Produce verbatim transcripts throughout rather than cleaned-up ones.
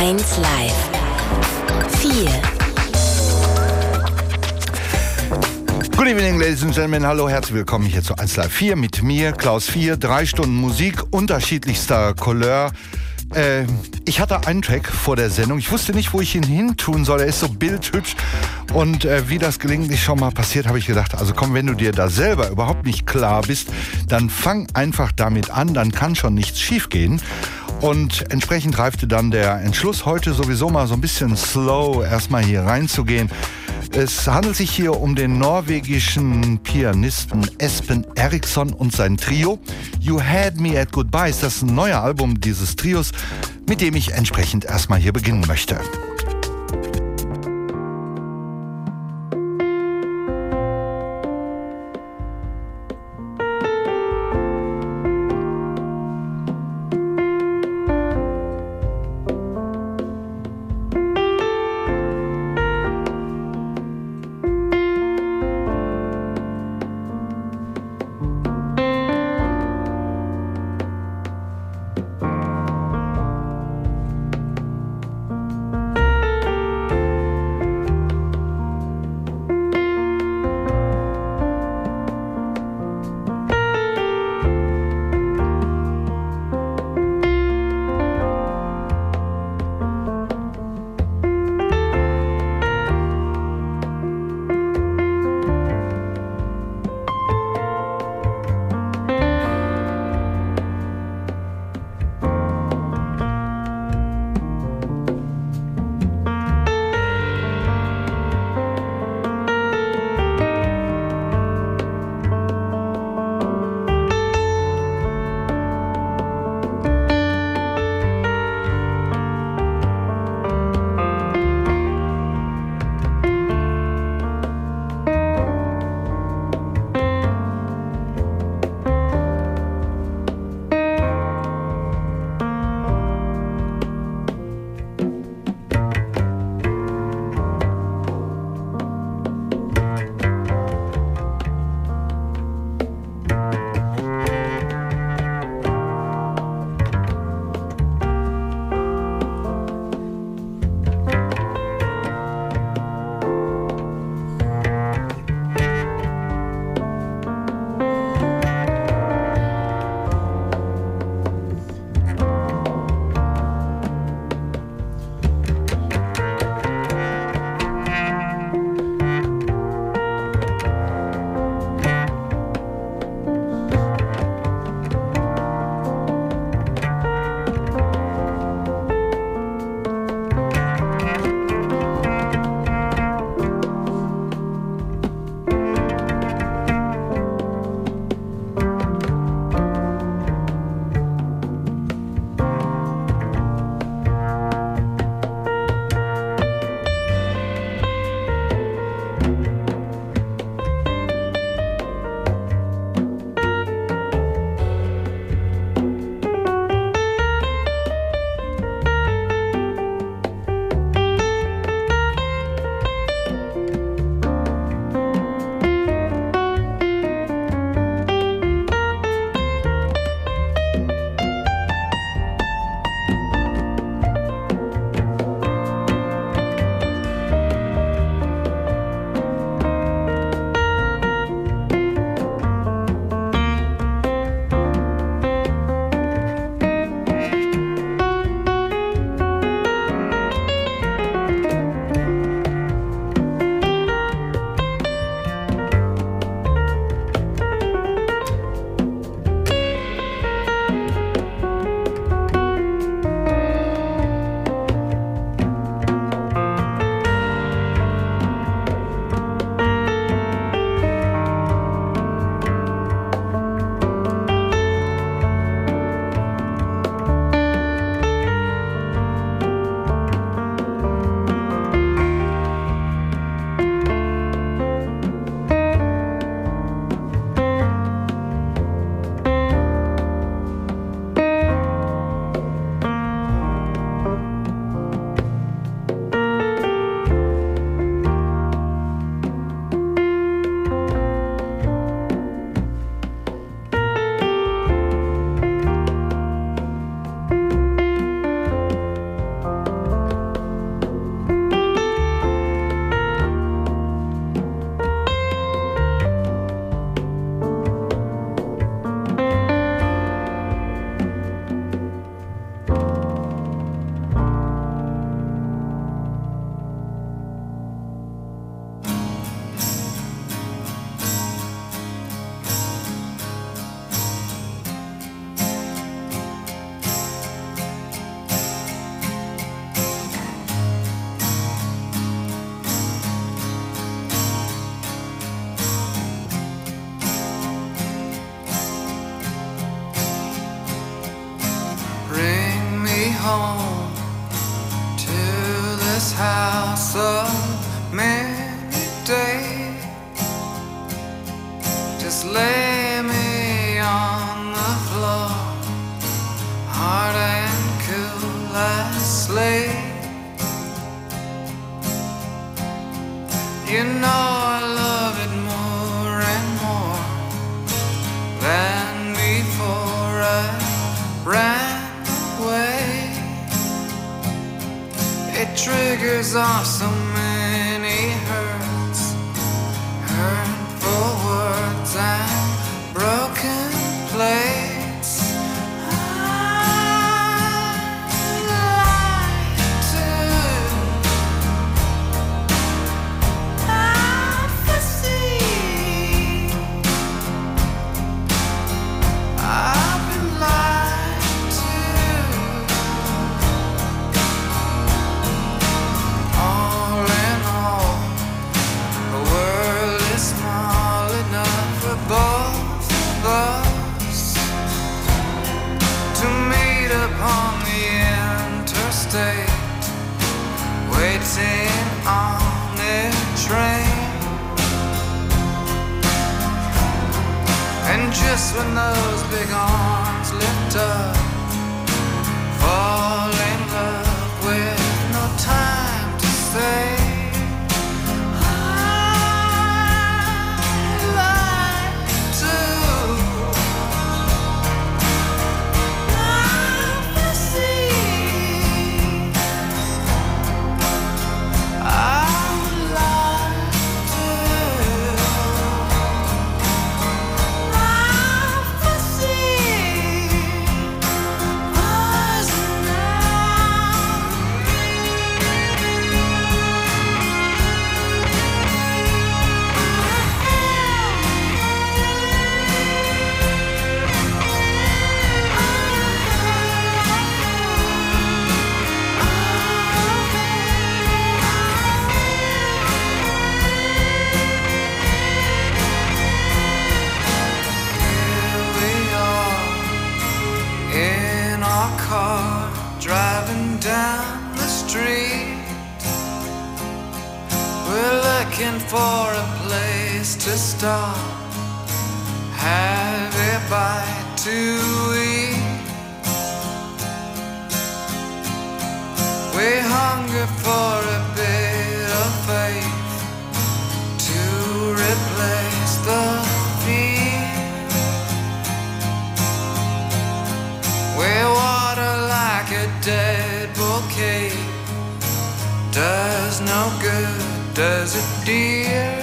eins Live. vier. Good evening, ladies and gentlemen. Hallo, herzlich willkommen hier zu eins Live vier mit mir, Klaus vier. Drei Stunden Musik unterschiedlichster Couleur. Äh, ich hatte einen Track vor der Sendung. Ich wusste nicht, wo ich ihn hin tun soll. Er ist so bildhübsch. Und äh, wie das gelegentlich schon mal passiert, habe ich gedacht, also komm, wenn du dir da selber überhaupt nicht klar bist, dann fang einfach damit an, dann kann schon nichts schiefgehen. Und entsprechend reifte dann der Entschluss, heute sowieso mal so ein bisschen slow erstmal hier reinzugehen. Es handelt sich hier um den norwegischen Pianisten Espen Eriksson und sein Trio. You Had Me at Goodbyes, das ist ein neuer Album dieses Trios, mit dem ich entsprechend erstmal hier beginnen möchte. home to this house of many days. Just lay me on the floor, hard and cool as sleep. You know I love it more and more than before I ran away. It triggers off so many hurts, hurtful words and broken plates. On the interstate, waiting on a train. And just when those big arms lift up, fall in love with no time to say. Driving down the street, we're looking for a place to stop, have a bite to eat. We hunger for a bit of faith to replace the fear. We water like a dead bouquet, does no good, does it, dear?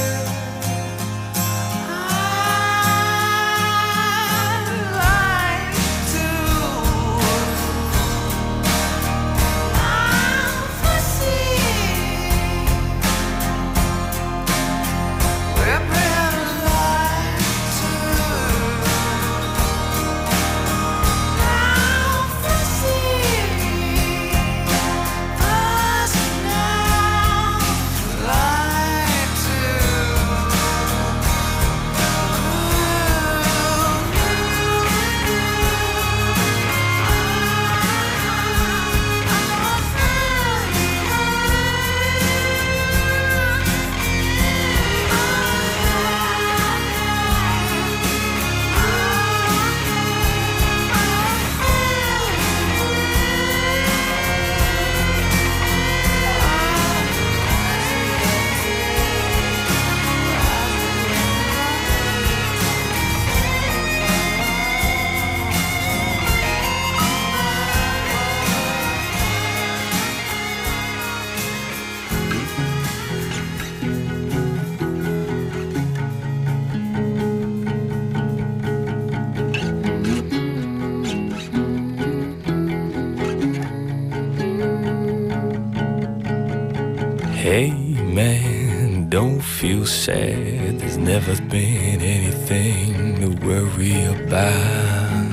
Hey man, don't feel sad. There's never been anything to worry about.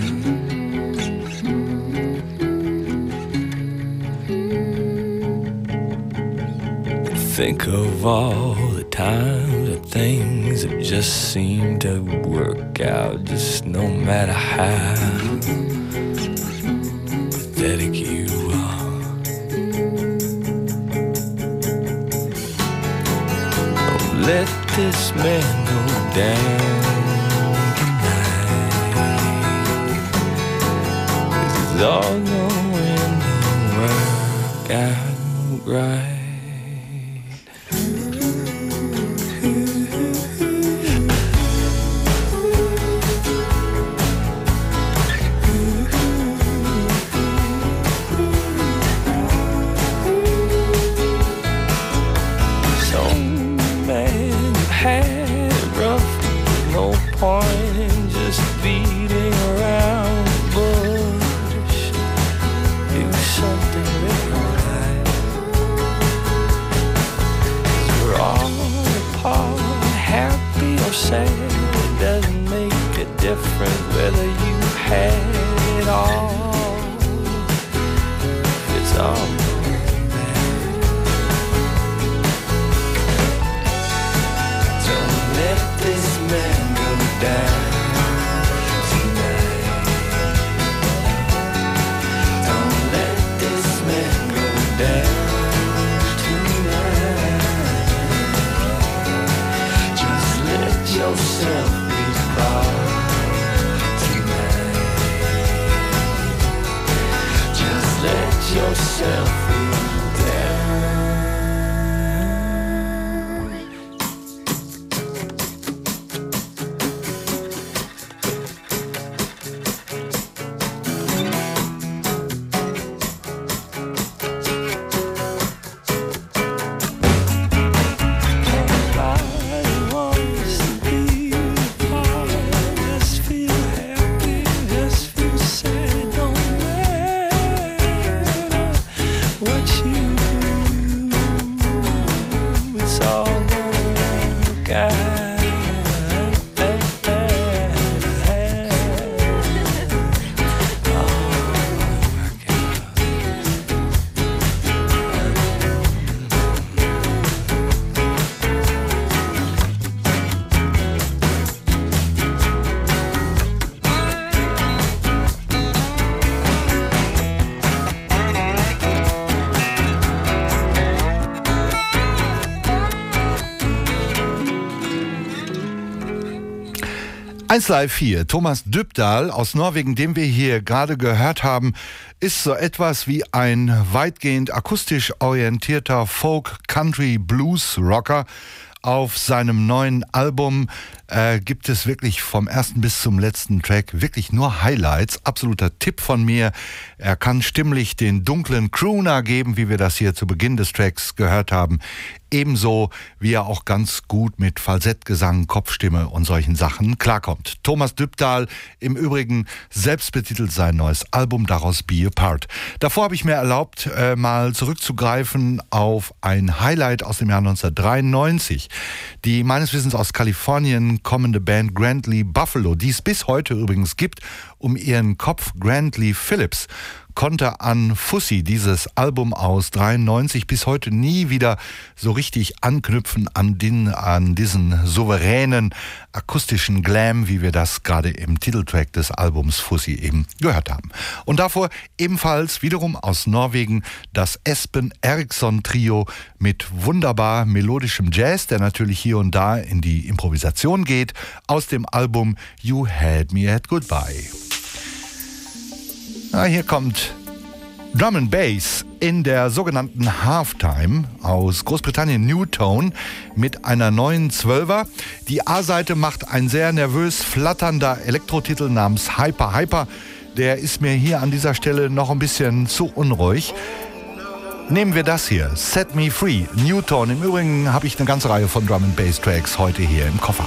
Think of all the times that things have just seemed to work out, just no matter how. But pathetic you are. Don't let this man go down tonight, 'cause it's all going to work out right. Whether you had it all, it's all there. Don't let this man go down tonight. Don't let this man go down tonight. Just let yourself be proud. Let yourself feel eins Live vier, Thomas Dybdahl aus Norwegen, den wir hier gerade gehört haben, ist so etwas wie ein weitgehend akustisch orientierter Folk-Country-Blues-Rocker. Auf seinem neuen Album äh, gibt es wirklich vom ersten bis zum letzten Track wirklich nur Highlights. Absoluter Tipp von mir. Er kann stimmlich den dunklen Crooner geben, wie wir das hier zu Beginn des Tracks gehört haben. Ebenso wie er auch ganz gut mit Falsettgesang, Kopfstimme und solchen Sachen klarkommt. Thomas Dybdahl, im Übrigen selbstbetitelt sein neues Album, daraus Be a Part. Davor habe ich mir erlaubt, äh, mal zurückzugreifen auf ein Highlight aus dem Jahr neunzehnhundertdreiundneunzig. Die meines Wissens aus Kalifornien kommende Band Grant Lee Buffalo, die es bis heute übrigens gibt, um ihren Kopf Grant Lee Phillips, konnte an Fuzzy, dieses Album aus dreiundneunzig, bis heute nie wieder so richtig anknüpfen an, den, an diesen souveränen akustischen Glam, wie wir das gerade im Titeltrack des Albums Fuzzy eben gehört haben. Und davor ebenfalls wiederum aus Norwegen das Espen Eriksson Trio mit wunderbar melodischem Jazz, der natürlich hier und da in die Improvisation geht, aus dem Album You Had Me at Goodbye. Na, hier kommt Drum and Bass in der sogenannten Halftime aus Großbritannien, Newtone, mit einer neuen Zwölfer. Die A-Seite macht ein sehr nervös flatternder Elektrotitel namens Hyper Hyper. Der ist mir hier an dieser Stelle noch ein bisschen zu unruhig. Nehmen wir das hier, Set Me Free, Newtone. Im Übrigen habe ich eine ganze Reihe von Drum and Bass Tracks heute hier im Koffer.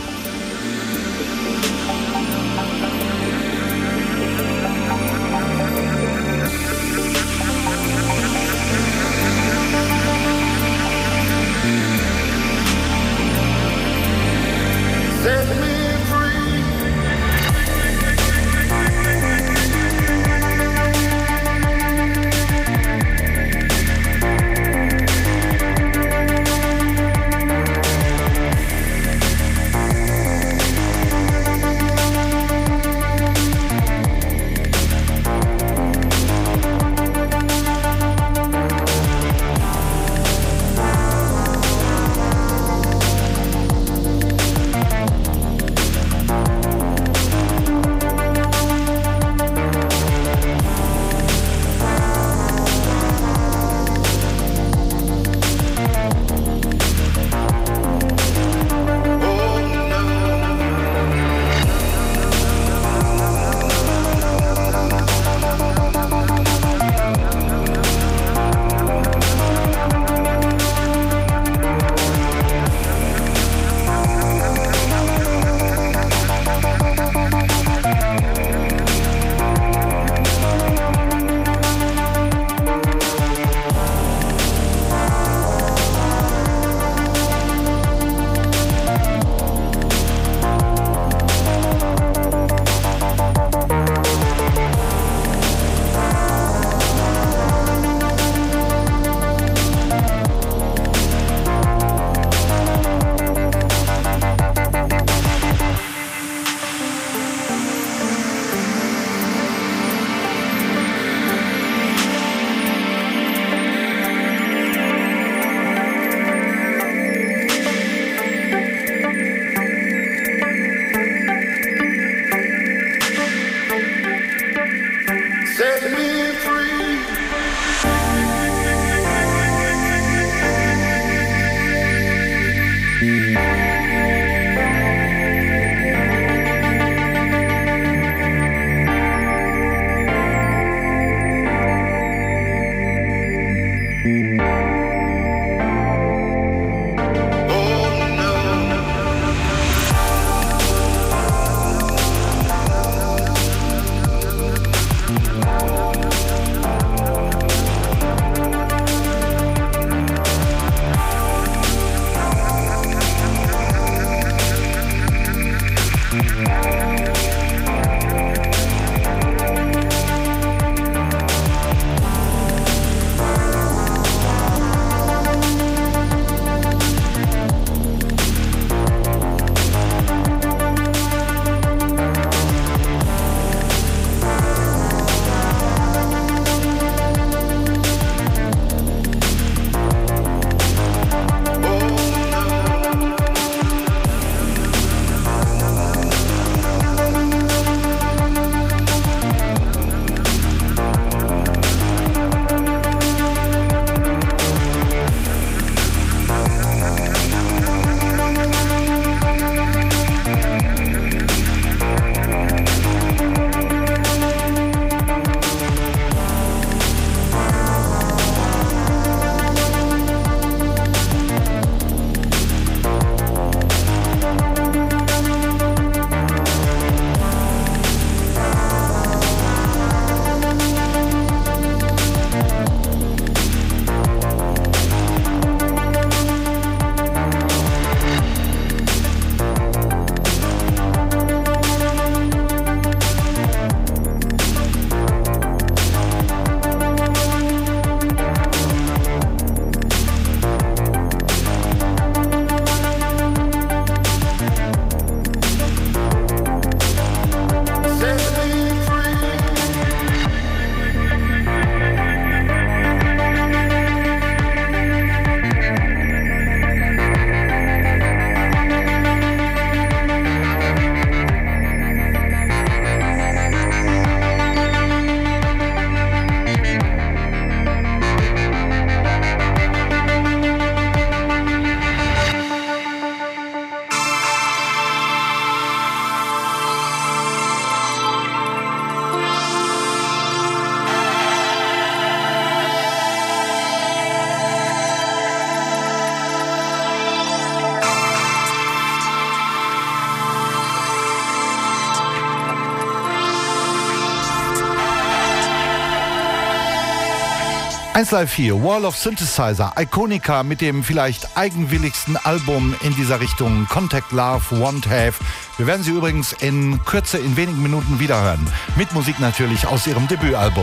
eins Live vier, Wall of Synthesizer, Iconica mit dem vielleicht eigenwilligsten Album in dieser Richtung, Contact Love, Want Have. Wir werden sie übrigens in Kürze, in wenigen Minuten wiederhören. Mit Musik natürlich aus ihrem Debütalbum.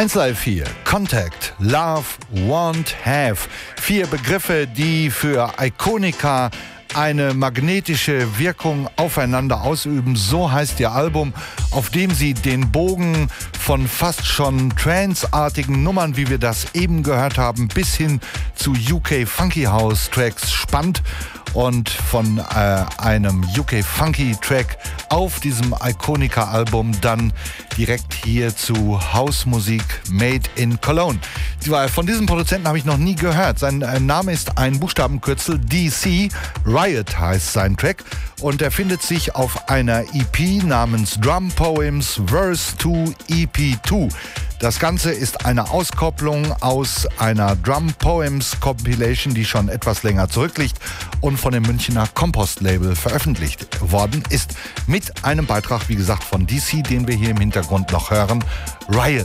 eins Live vier, Contact, Love, Want, Have. Vier Begriffe, die für Ikonica eine magnetische Wirkung aufeinander ausüben. So heißt ihr Album, auf dem sie den Bogen von fast schon Trance-artigen Nummern, wie wir das eben gehört haben, bis hin zu U K Funky House Tracks spannt und von äh, einem U K Funky Track auf diesem Ikonica-Album dann direkt hier zu Hausmusik Made in Cologne. Von diesem Produzenten habe ich noch nie gehört. Sein äh, Name ist ein Buchstabenkürzel, D C, Riot heißt sein Track und er findet sich auf einer E P namens Drum Poems Verse zwei E P zwei. Das Ganze ist eine Auskopplung aus einer Drum Poems Compilation, die schon etwas länger zurückliegt und von dem Münchner Kompost Label veröffentlicht worden ist. Mit einem Beitrag, wie gesagt, von D C, den wir hier im Hintergrund noch hören, Riot.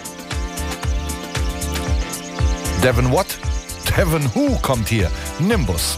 Devin What? Devin Who kommt hier. Nimbus.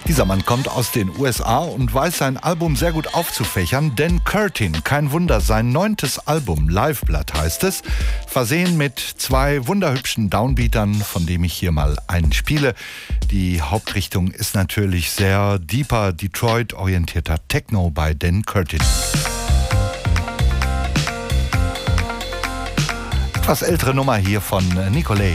Dieser Mann kommt aus den U S A und weiß sein Album sehr gut aufzufächern. Dan Curtin, kein Wunder, sein neuntes Album, Liveblood heißt es, versehen mit zwei wunderhübschen Downbeatern, von dem ich hier mal einen spiele. Die Hauptrichtung ist natürlich sehr deeper, Detroit-orientierter Techno bei Dan Curtin. Etwas ältere Nummer hier von Nicolay.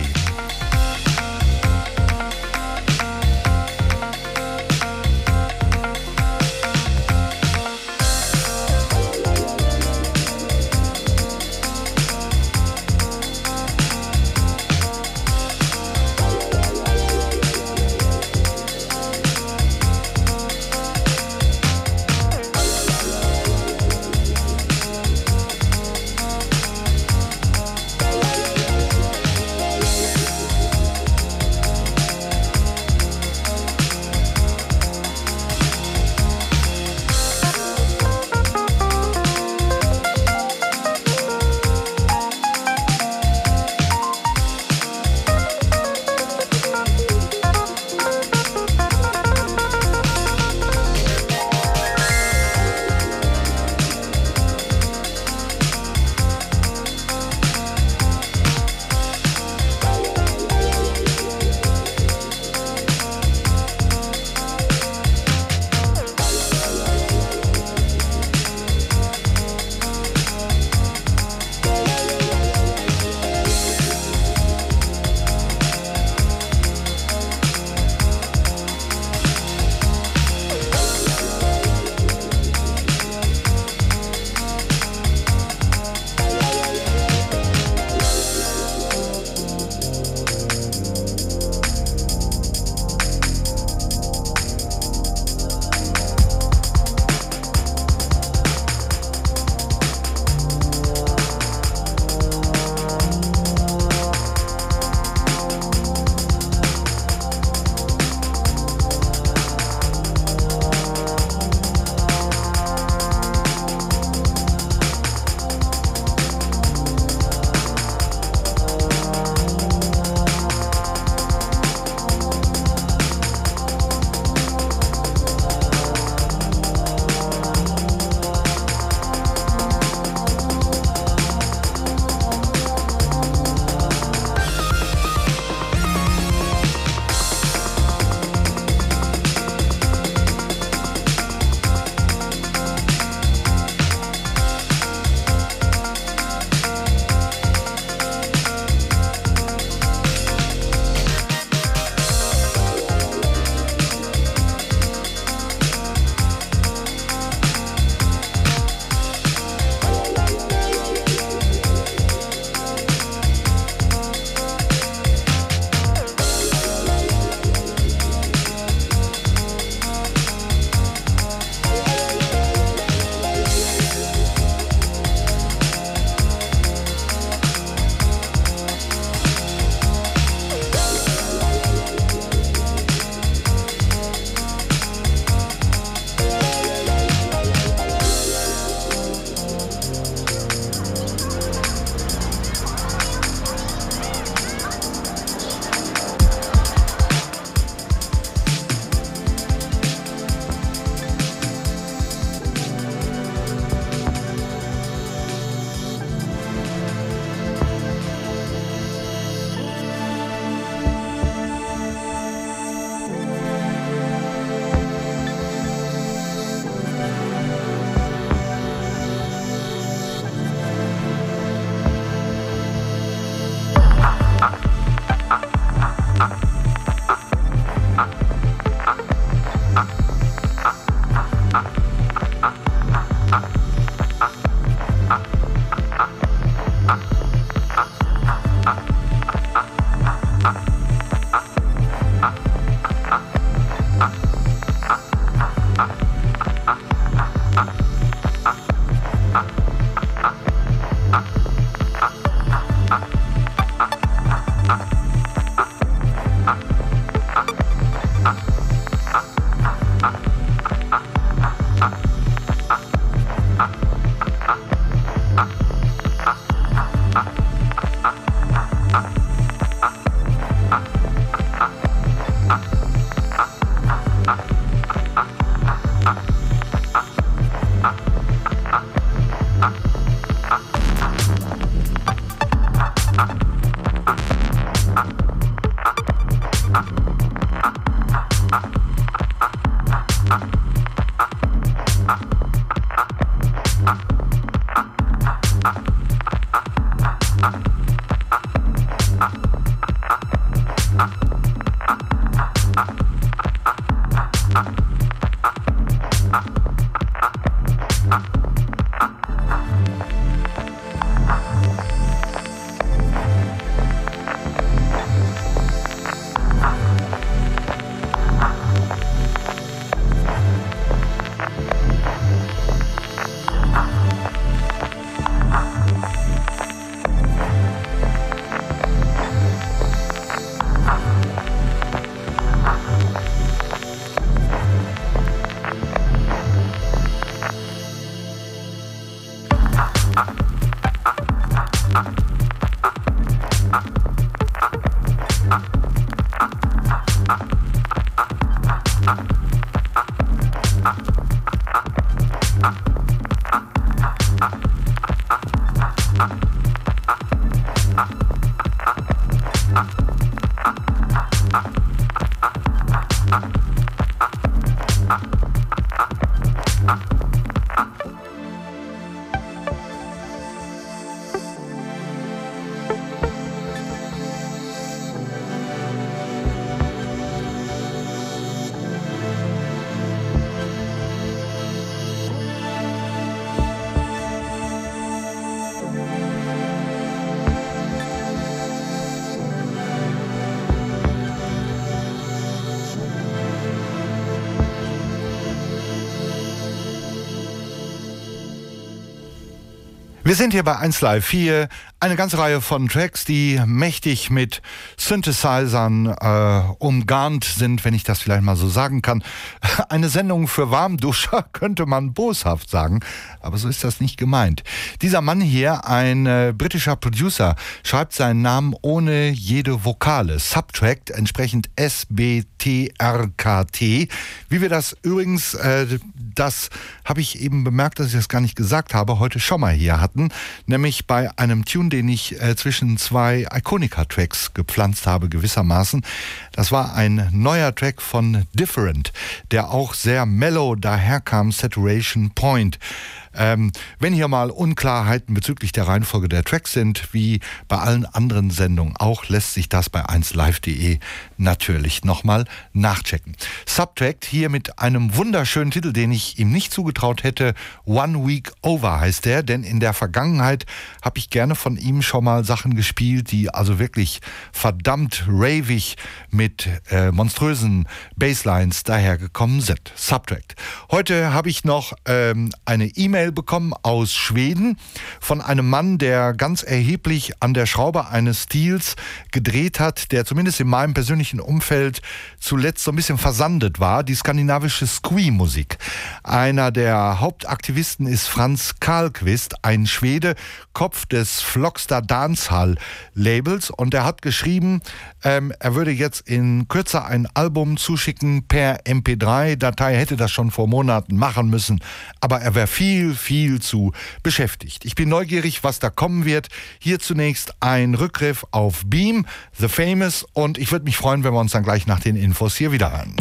Wir sind hier bei eins Live vier, eine ganze Reihe von Tracks, die mächtig mit Synthesizern äh, umgarnt sind, wenn ich das vielleicht mal so sagen kann. Eine Sendung für Warmduscher könnte man boshaft sagen, aber so ist das nicht gemeint. Dieser Mann hier, ein äh, britischer Producer, schreibt seinen Namen ohne jede Vokale. Subtract, entsprechend S B T R K T. Wie wir das übrigens, äh, das habe ich eben bemerkt, dass ich das gar nicht gesagt habe, heute schon mal hier hatten, nämlich bei einem Tune, den ich äh, zwischen zwei Iconica-Tracks gepflanzt habe gewissermaßen. Das war ein neuer Track von Different, der auch sehr mellow daherkam, Saturation Point. Ähm, wenn hier mal Unklarheiten bezüglich der Reihenfolge der Tracks sind, wie bei allen anderen Sendungen auch, lässt sich das bei eins live punkt de natürlich nochmal nachchecken. Subtract hier mit einem wunderschönen Titel, den ich ihm nicht zugetraut hätte. One Week Over heißt der, denn in der Vergangenheit habe ich gerne von ihm schon mal Sachen gespielt, die also wirklich verdammt ravig mit äh, monströsen Basslines dahergekommen sind. Subtract. Heute habe ich noch ähm, eine E-Mail bekommen aus Schweden von einem Mann, der ganz erheblich an der Schraube eines Stils gedreht hat, der zumindest in meinem persönlichen Umfeld zuletzt so ein bisschen versandet war, die skandinavische Squee-Musik. Einer der Hauptaktivisten ist Franz Karlqvist, ein Schwede, Kopf des Flockstar Dancehall Labels, und er hat geschrieben, ähm, er würde jetzt in Kürze ein Album zuschicken per M P drei Datei, hätte das schon vor Monaten machen müssen, aber er wäre viel, viel zu beschäftigt. Ich bin neugierig, was da kommen wird. Hier zunächst ein Rückgriff auf Beam, The Famous, und ich würde mich freuen, wenn wir uns dann gleich nach den Infos hier wieder hören.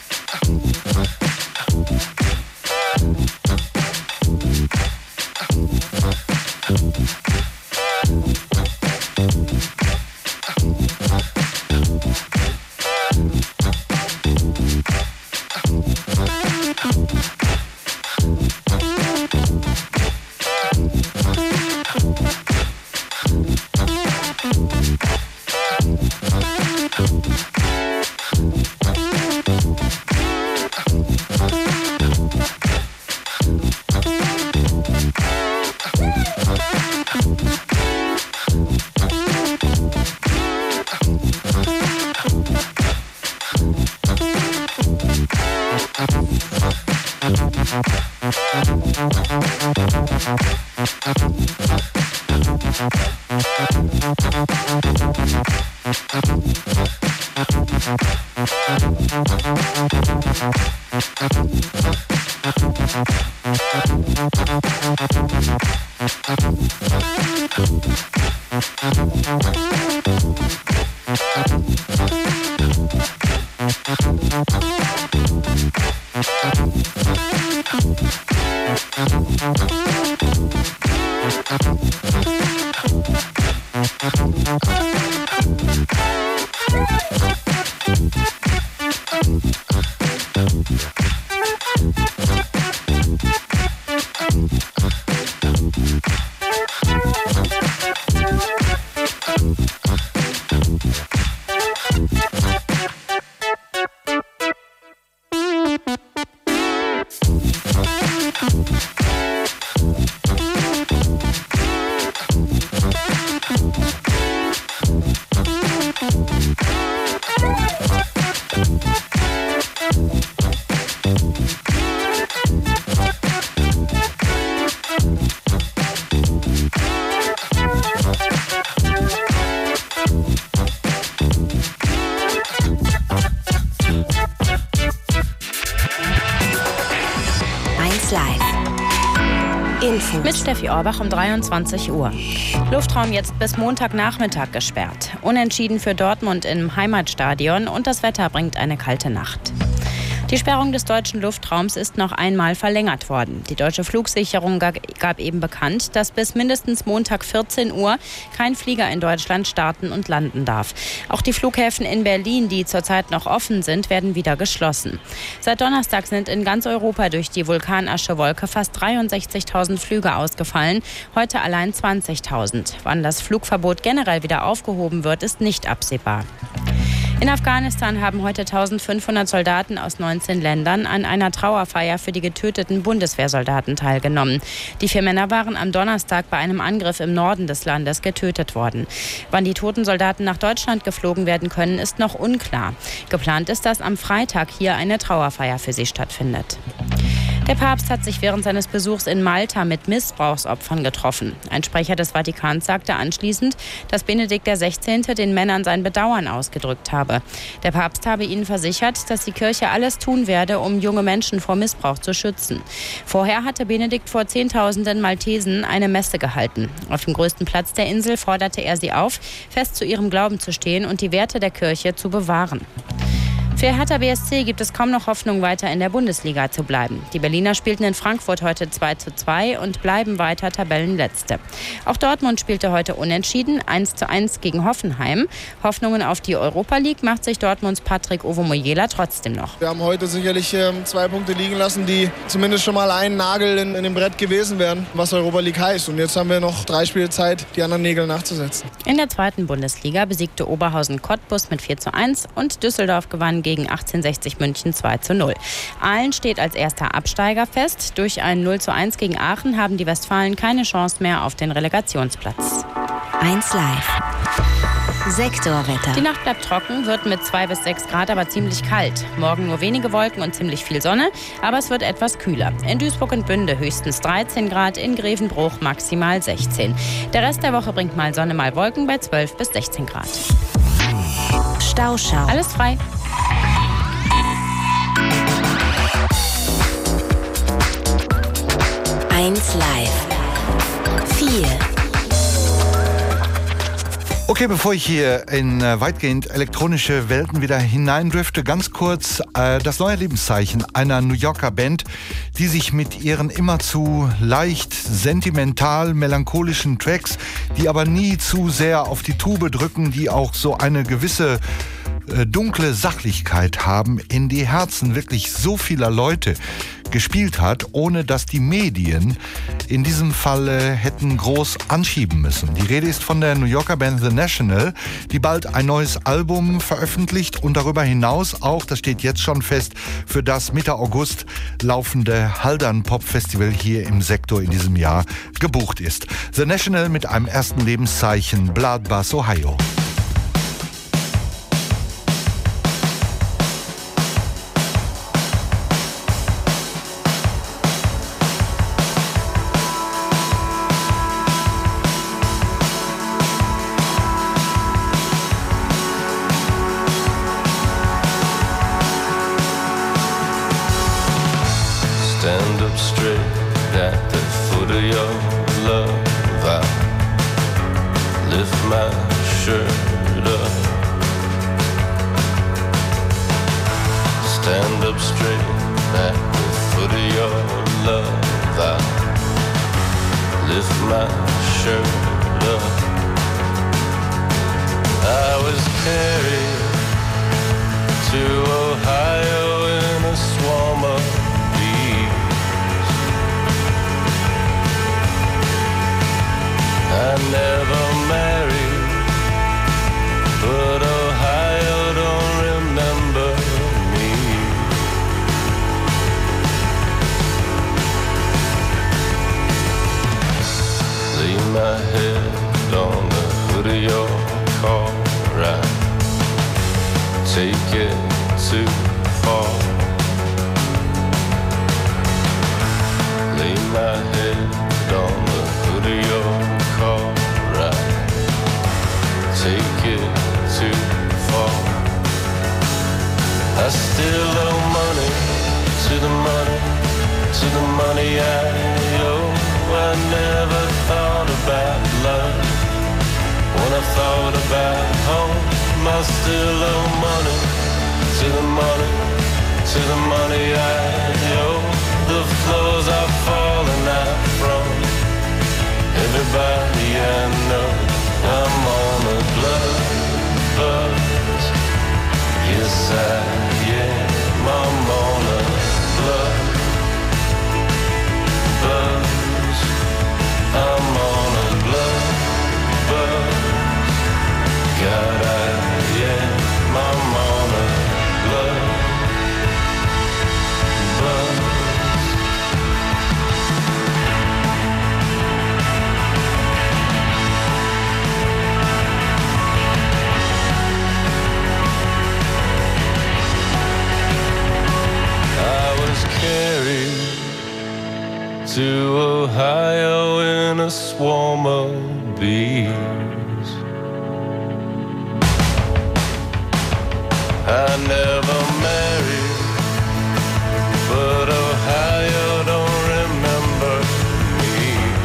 Thank you. Mit Steffi Orbach um dreiundzwanzig Uhr. Luftraum jetzt bis Montagnachmittag gesperrt. Unentschieden für Dortmund im Heimatstadion und das Wetter bringt eine kalte Nacht. Die Sperrung des deutschen Luftraums ist noch einmal verlängert worden. Die deutsche Flugsicherung gab eben bekannt, dass bis mindestens Montag vierzehn Uhr kein Flieger in Deutschland starten und landen darf. Auch die Flughäfen in Berlin, die zurzeit noch offen sind, werden wieder geschlossen. Seit Donnerstag sind in ganz Europa durch die Vulkanaschewolke fast dreiundsechzigtausend Flüge ausgefallen, heute allein zwanzigtausend. Wann das Flugverbot generell wieder aufgehoben wird, ist nicht absehbar. In Afghanistan haben heute eintausendfünfhundert Soldaten aus neunzehn Ländern an einer Trauerfeier für die getöteten Bundeswehrsoldaten teilgenommen. Die vier Männer waren am Donnerstag bei einem Angriff im Norden des Landes getötet worden. Wann die toten Soldaten nach Deutschland geflogen werden können, ist noch unklar. Geplant ist, dass am Freitag hier eine Trauerfeier für sie stattfindet. Der Papst hat sich während seines Besuchs in Malta mit Missbrauchsopfern getroffen. Ein Sprecher des Vatikans sagte anschließend, dass Benedikt der Sechzehnte den Männern sein Bedauern ausgedrückt habe. Der Papst habe ihnen versichert, dass die Kirche alles tun werde, um junge Menschen vor Missbrauch zu schützen. Vorher hatte Benedikt vor Zehntausenden Maltesen eine Messe gehalten. Auf dem größten Platz der Insel forderte er sie auf, fest zu ihrem Glauben zu stehen und die Werte der Kirche zu bewahren. Für Hertha B S C gibt es kaum noch Hoffnung, weiter in der Bundesliga zu bleiben. Die Berliner spielten in Frankfurt heute zwei zu zwei und bleiben weiter Tabellenletzte. Auch Dortmund spielte heute unentschieden, eins zu eins gegen Hoffenheim. Hoffnungen auf die Europa League macht sich Dortmunds Patrick Ovomoyela trotzdem noch. Wir haben heute sicherlich ähm, zwei Punkte liegen lassen, die zumindest schon mal ein Nagel in, in dem Brett gewesen wären, was Europa League heißt. Und jetzt haben wir noch drei Spiele Zeit, die anderen Nägel nachzusetzen. In der zweiten Bundesliga besiegte Oberhausen Cottbus mit vier zu eins und Düsseldorf gewann gegen achtzehnhundertsechzig München zwei zu null. Aalen steht als erster Absteiger fest. Durch ein null zu eins gegen Aachen haben die Westfalen keine Chance mehr auf den Relegationsplatz. eins Live. Sektorwetter. Die Nacht bleibt trocken, wird mit zwei bis sechs Grad aber ziemlich kalt. Morgen nur wenige Wolken und ziemlich viel Sonne, aber es wird etwas kühler. In Duisburg und Bünde höchstens dreizehn Grad, in Grevenbruch maximal sechzehn. Der Rest der Woche bringt mal Sonne, mal Wolken bei zwölf bis sechzehn Grad. Stauschau. Alles frei. eins Live. vier. Okay, bevor ich hier in äh, weitgehend elektronische Welten wieder hineindrifte, ganz kurz äh, das neue Lebenszeichen einer New Yorker Band, die sich mit ihren immerzu leicht sentimental melancholischen Tracks, die aber nie zu sehr auf die Tube drücken, die auch so eine gewisse äh, dunkle Sachlichkeit haben, in die Herzen wirklich so vieler Leute gespielt hat, ohne dass die Medien in diesem Falle hätten groß anschieben müssen. Die Rede ist von der New Yorker Band The National, die bald ein neues Album veröffentlicht und darüber hinaus auch, das steht jetzt schon fest, für das Mitte August laufende Haldern Pop Festival hier im Sektor in diesem Jahr gebucht ist. The National mit einem ersten Lebenszeichen, Blood Bath, Ohio. straight at the foot of your love. I lift my shirt up, stand up straight at the foot of your love. I lift my shirt up. I was carried to Ohio in a swarm of bees. I never married, but Ohio don't remember me. Lay my head on the hood of your car, right? Take it too far. Lay my head on the hood of your car, right? Take it too far. I still owe money to the money, to the money I owe. I never thought about love when I thought about home. I still owe money to the money, to the money I owe. The floors are falling out from everybody I know. I'm on a blood buzz. Yes, I am. I'm on a blood buzz. I'm on a blood buzz. God, I am. I'm on a blood buzz. I was carried to Ohio in a swarm of bees. I never married, but Ohio don't remember me.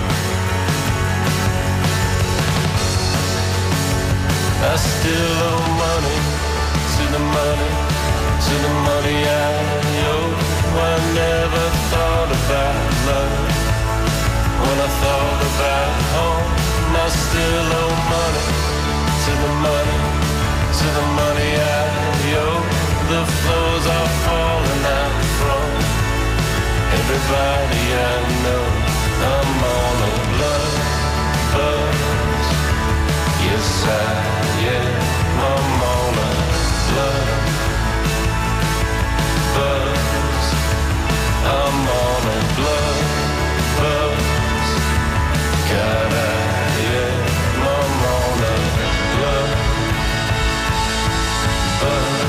I still owe money to the money, to the money I owe. I never thought about love when I thought about home. I still owe money to the money, to the money I owe. The floors are falling out from everybody I know. I'm on a blood buzz. Yes, I am. I'm on a blood buzz. I'm on a blood buzz. God, I am. I'm on a blood buzz.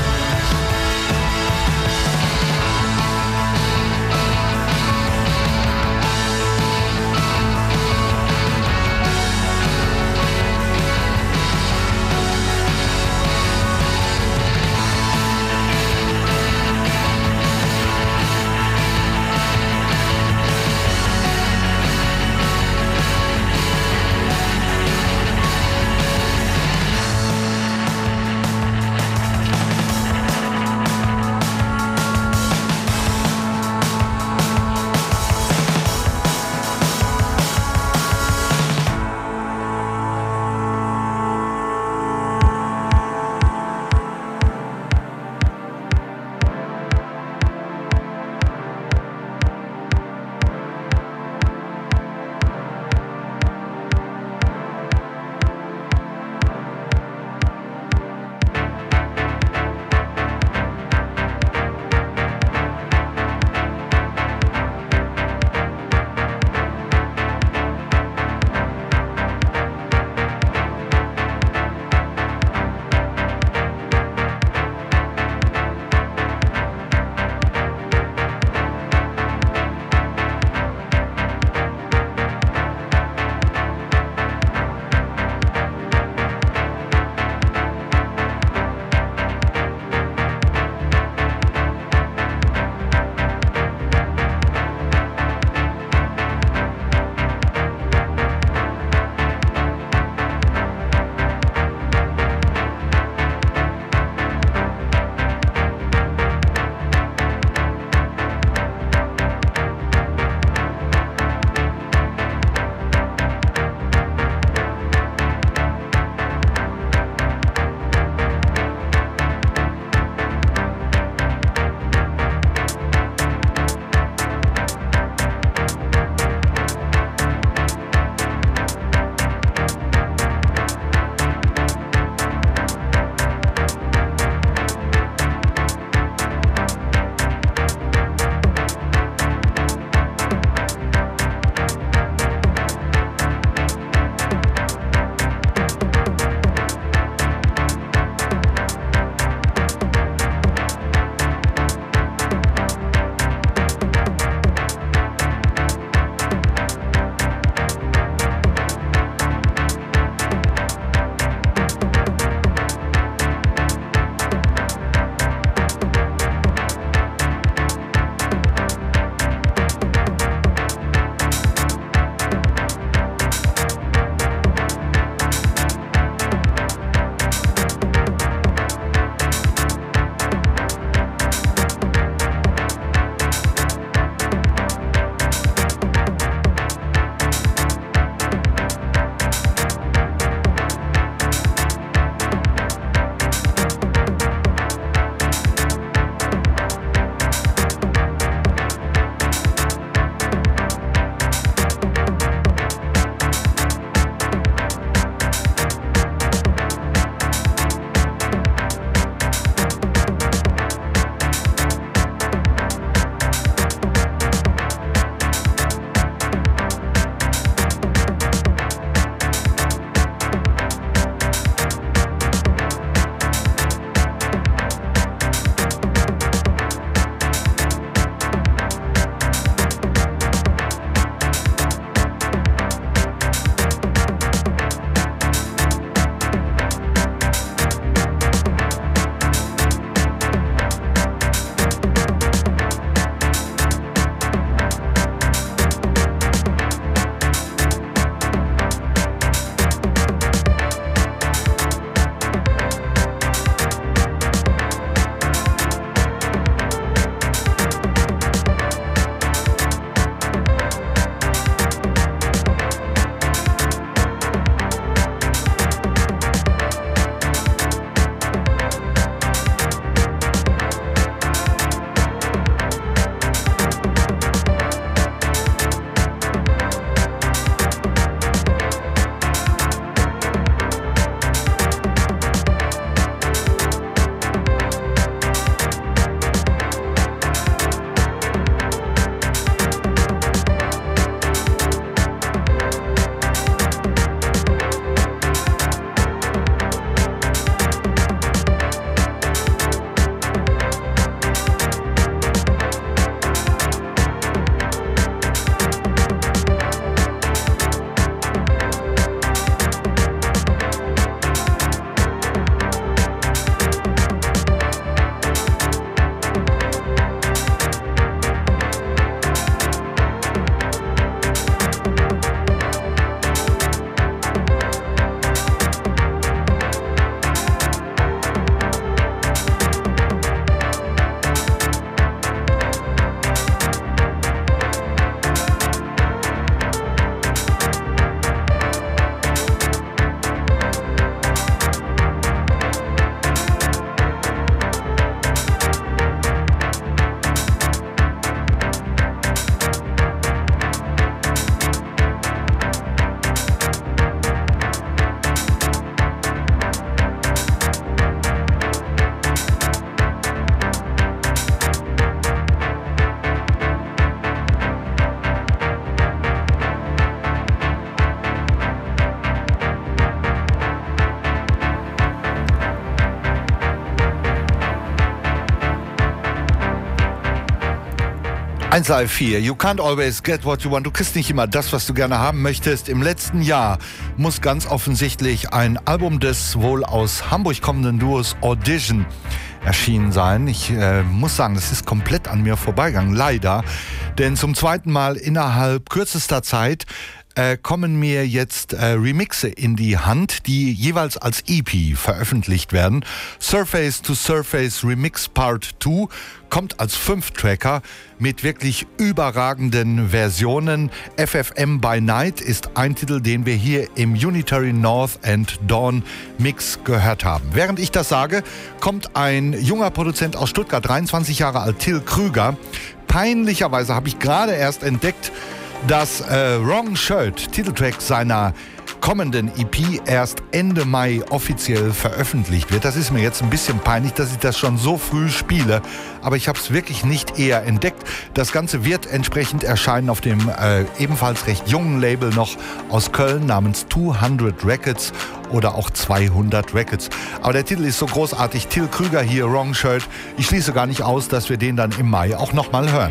eins Live vier, you can't always get what you want. Du kriegst nicht immer das, was du gerne haben möchtest. Im letzten Jahr muss ganz offensichtlich ein Album des wohl aus Hamburg kommenden Duos Audition erschienen sein. Ich äh, muss sagen, das ist komplett an mir vorbeigegangen, leider. Denn zum zweiten Mal innerhalb kürzester Zeit Äh, kommen mir jetzt äh, Remixe in die Hand, die jeweils als E P veröffentlicht werden. Surface to Surface Remix Part zwei kommt als Fünf-Tracker mit wirklich überragenden Versionen. F F M by Night ist ein Titel, den wir hier im Unitary North and Dawn Mix gehört haben. Während ich das sage, kommt ein junger Produzent aus Stuttgart, dreiundzwanzig Jahre alt, Till Krüger. Peinlicherweise habe ich gerade erst entdeckt, dass äh, Wrong Shirt, Titeltrack seiner kommenden E P, erst Ende Mai offiziell veröffentlicht wird. Das ist mir jetzt ein bisschen peinlich, dass ich das schon so früh spiele, aber ich habe es wirklich nicht eher entdeckt. Das Ganze wird entsprechend erscheinen auf dem äh, ebenfalls recht jungen Label noch aus Köln namens zweihundert Records oder auch zweihundert Records. Aber der Titel ist so großartig. Till Krüger hier, Wrong Shirt. Ich schließe gar nicht aus, dass wir den dann im Mai auch nochmal hören.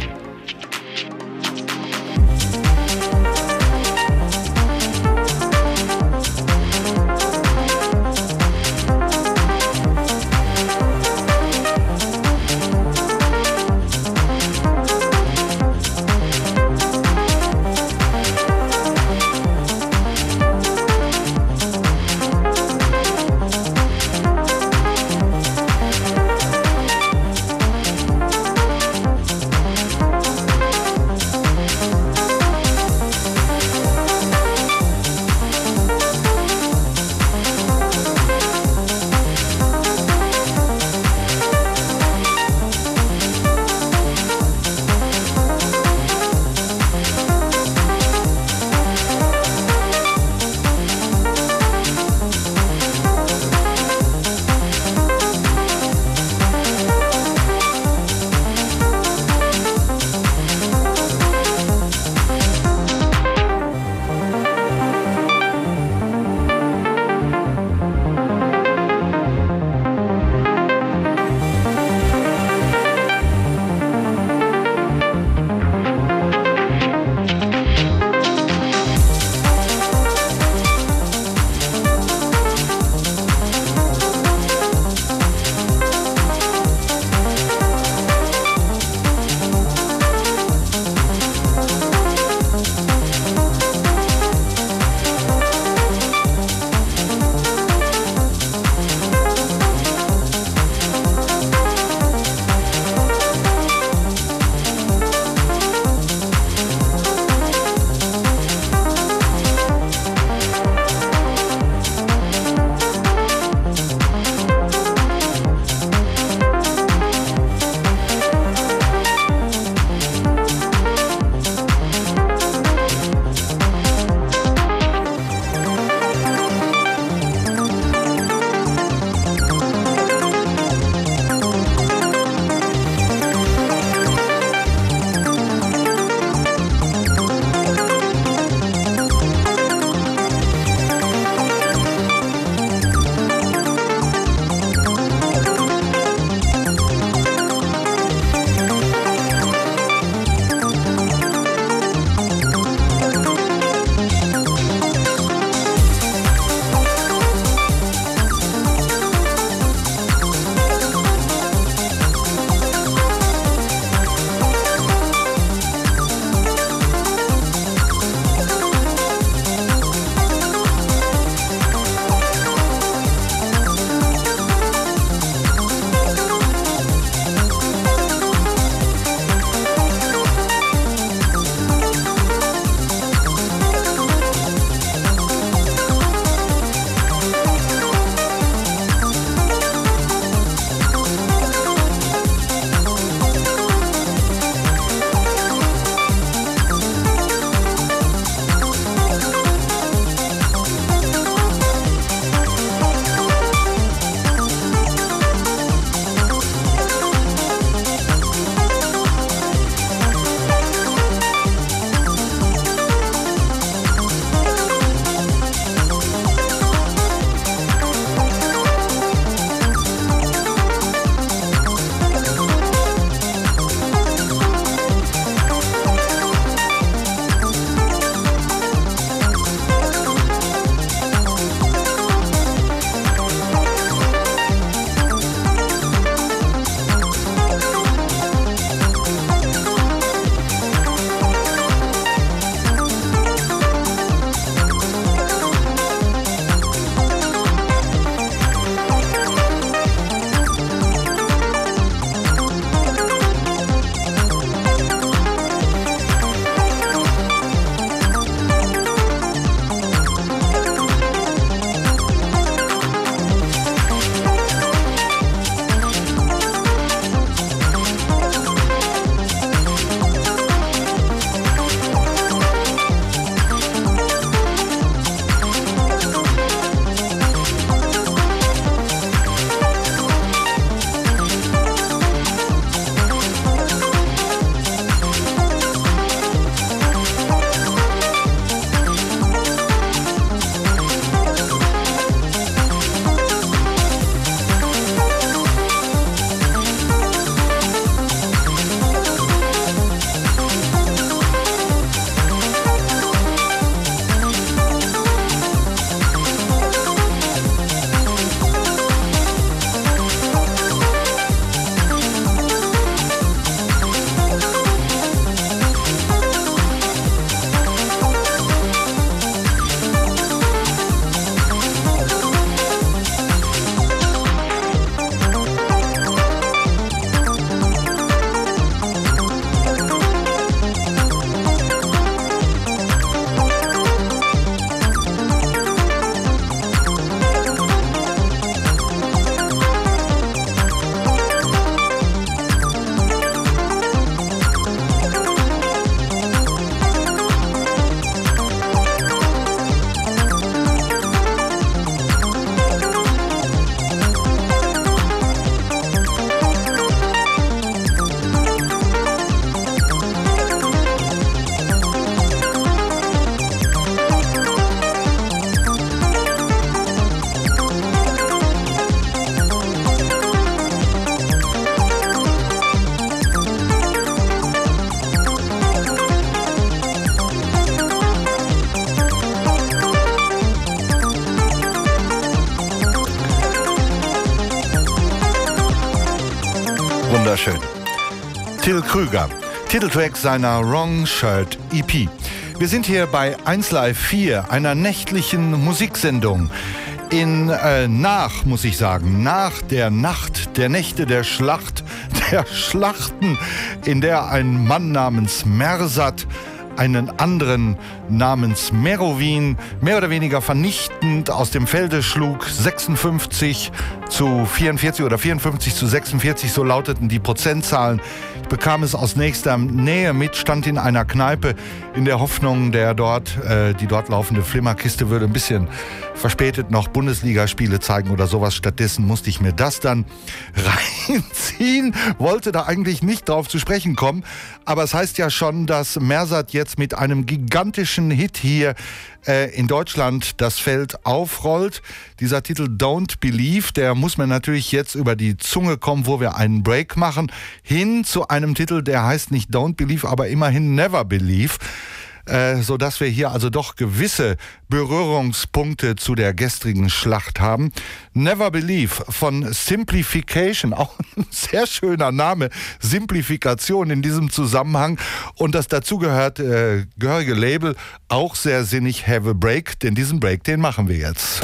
Till Krüger, Titeltrack seiner Wrong Shirt E P. Wir sind hier bei eins Live vier, einer nächtlichen Musiksendung. In, äh, nach, muss ich sagen, nach der Nacht, der Nächte, der Schlacht, der Schlachten, in der ein Mann namens Mersat einen anderen namens Merowin mehr oder weniger vernichtend aus dem Felde schlug. sechsundfünfzig zu vierundvierzig oder vierundfünfzig zu sechsundvierzig, so lauteten die Prozentzahlen. Ich bekam es aus nächster Nähe mit, stand in einer Kneipe in der Hoffnung, der dort, äh, die dort laufende Flimmerkiste würde ein bisschen verspätet noch Bundesligaspiele zeigen oder sowas. Stattdessen musste ich mir das dann reinziehen, wollte da eigentlich nicht drauf zu sprechen kommen. Aber es heißt ja schon, dass Mersat jetzt mit einem gigantischen Hit hier äh, in Deutschland das Feld aufrollt. Dieser Titel Don't Believe, der muss mir natürlich jetzt über die Zunge kommen, wo wir einen Break machen, hin zu einem Titel, der heißt nicht Don't Believe, aber immerhin Never Believe. Äh, sodass wir hier also doch gewisse Berührungspunkte zu der gestrigen Schlacht haben. Never Believe von Simplification, auch ein sehr schöner Name, Simplifikation in diesem Zusammenhang. Und das dazugehört, äh, gehörige Label, auch sehr sinnig, Have a Break, denn diesen Break, den machen wir jetzt.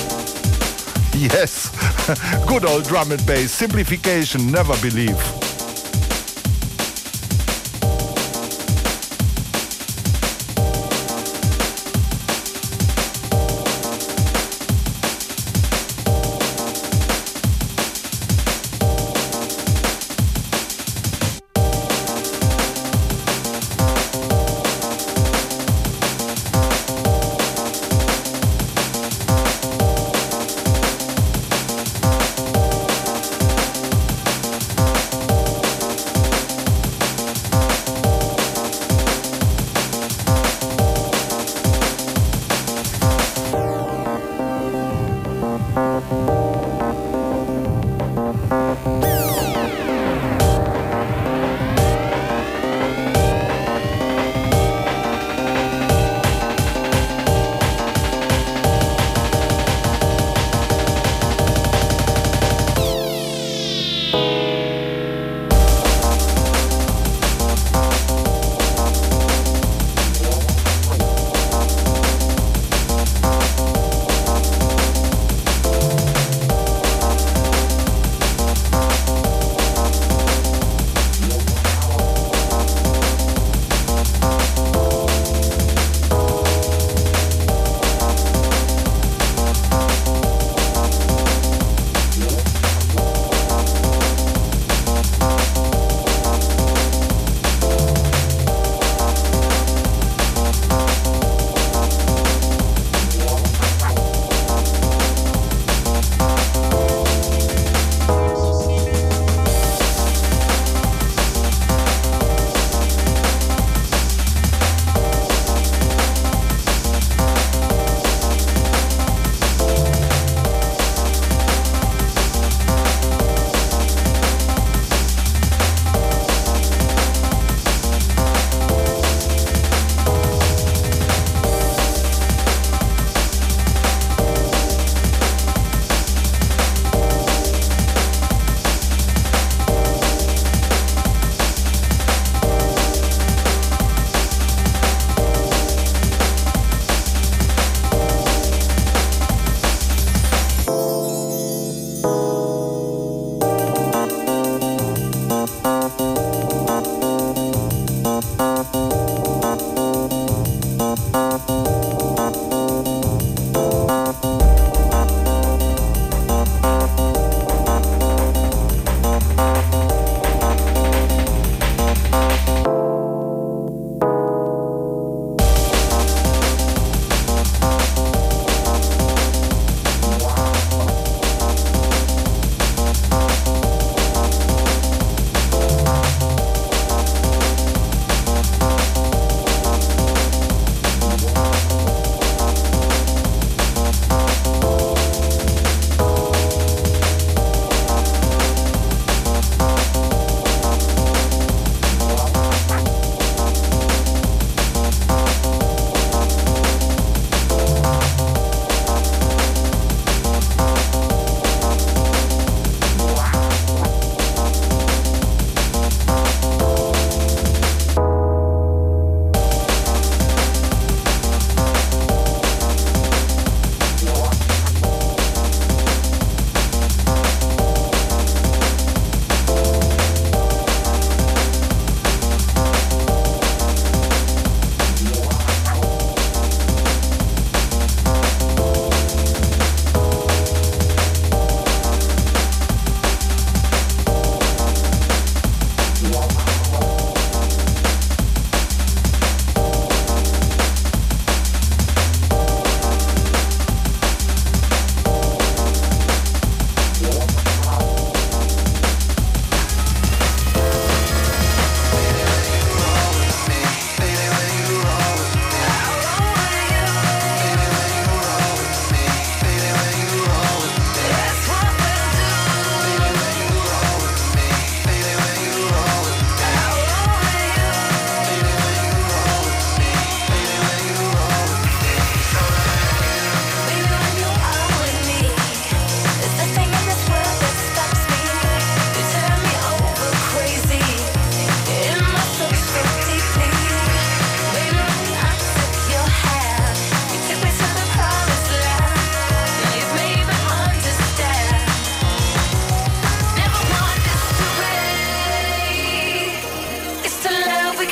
Yes, good old drum and bass, Simplification, Never Believe.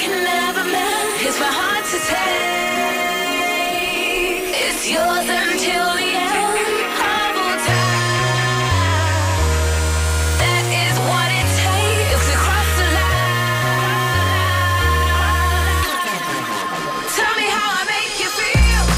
can never mend. It's my heart to take. It's yours until the end of all time. That is what it takes to cross the line. Tell me how I make you feel.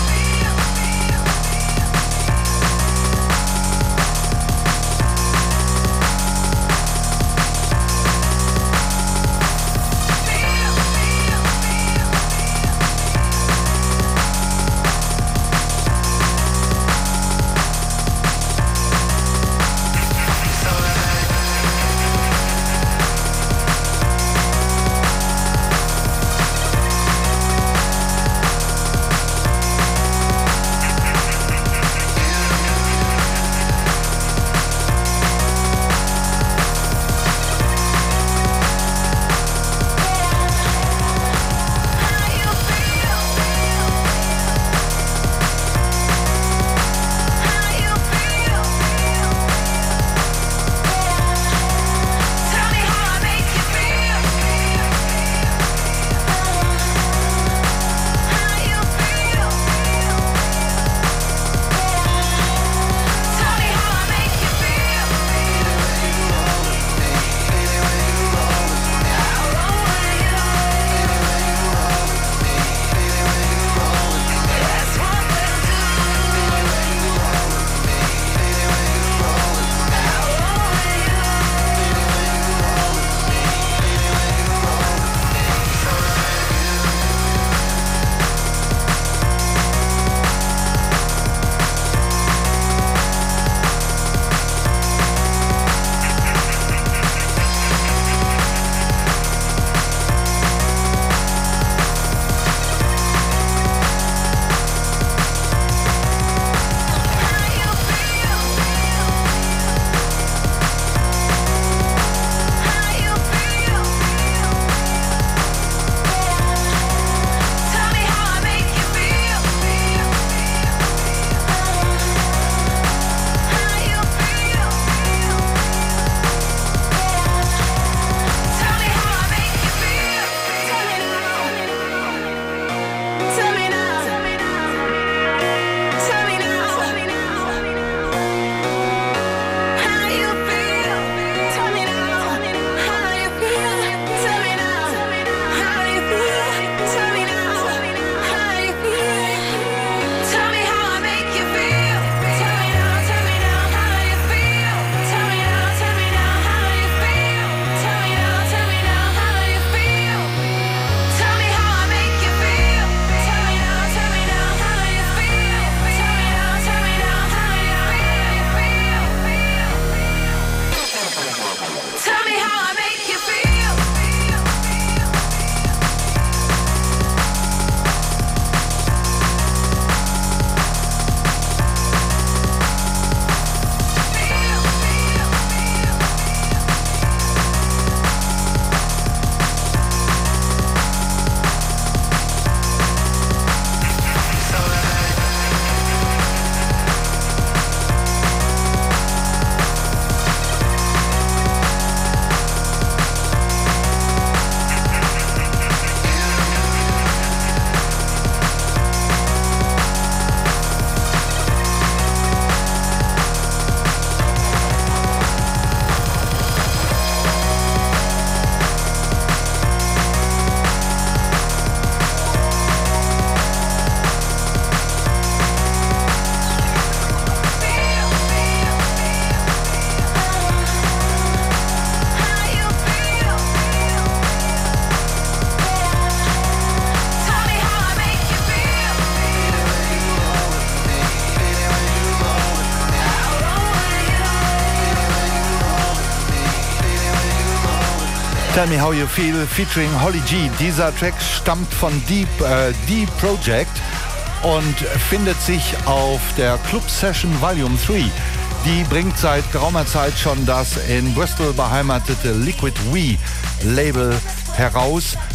Tell Me How You Feel featuring Holly G. Dieser Track stammt von Deep, äh, Deep Project und findet sich auf der Club Session Volume drei. Die bringt seit geraumer Zeit schon das in Bristol beheimatete Liquid We Label heraus.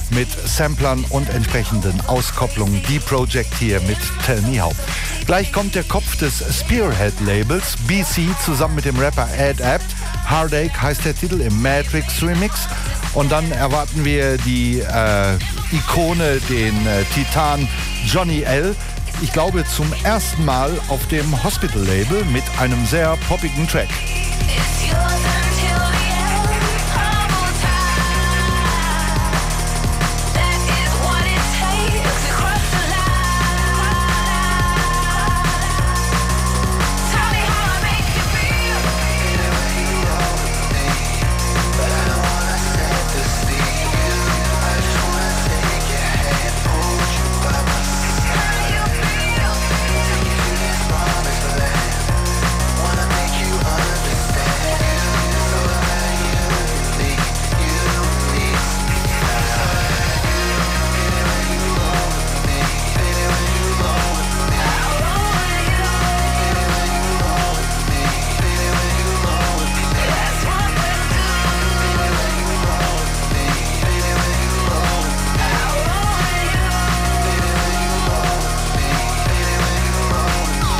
mit Samplern und entsprechenden Auskopplungen. Die Project hier mit Tell Me How. Gleich kommt der Kopf des Spearhead-Labels, B C, zusammen mit dem Rapper Ed Apt. Heartache heißt der Titel im Matrix Remix. Und dann erwarten wir die äh, Ikone, den äh, Titan Johnny L. Ich glaube zum ersten Mal auf dem Hospital-Label mit einem sehr poppigen Track. It's yours until the end of all time. That is what it takes to cross the line. Tell me how I make you feel. But I don't wanna set the scene. I just wanna take your hand, hold you by my side. How you feel? Take you to this promised land. Wanna make you understand. So that you need, you need when you roll with me, baby, when you roll with me. I roll with you. When you roll with me, baby, when you roll with me. That's what we do. When you roll with me, baby, when you roll with me. I roll with you. When you roll with me, baby, when you roll with me.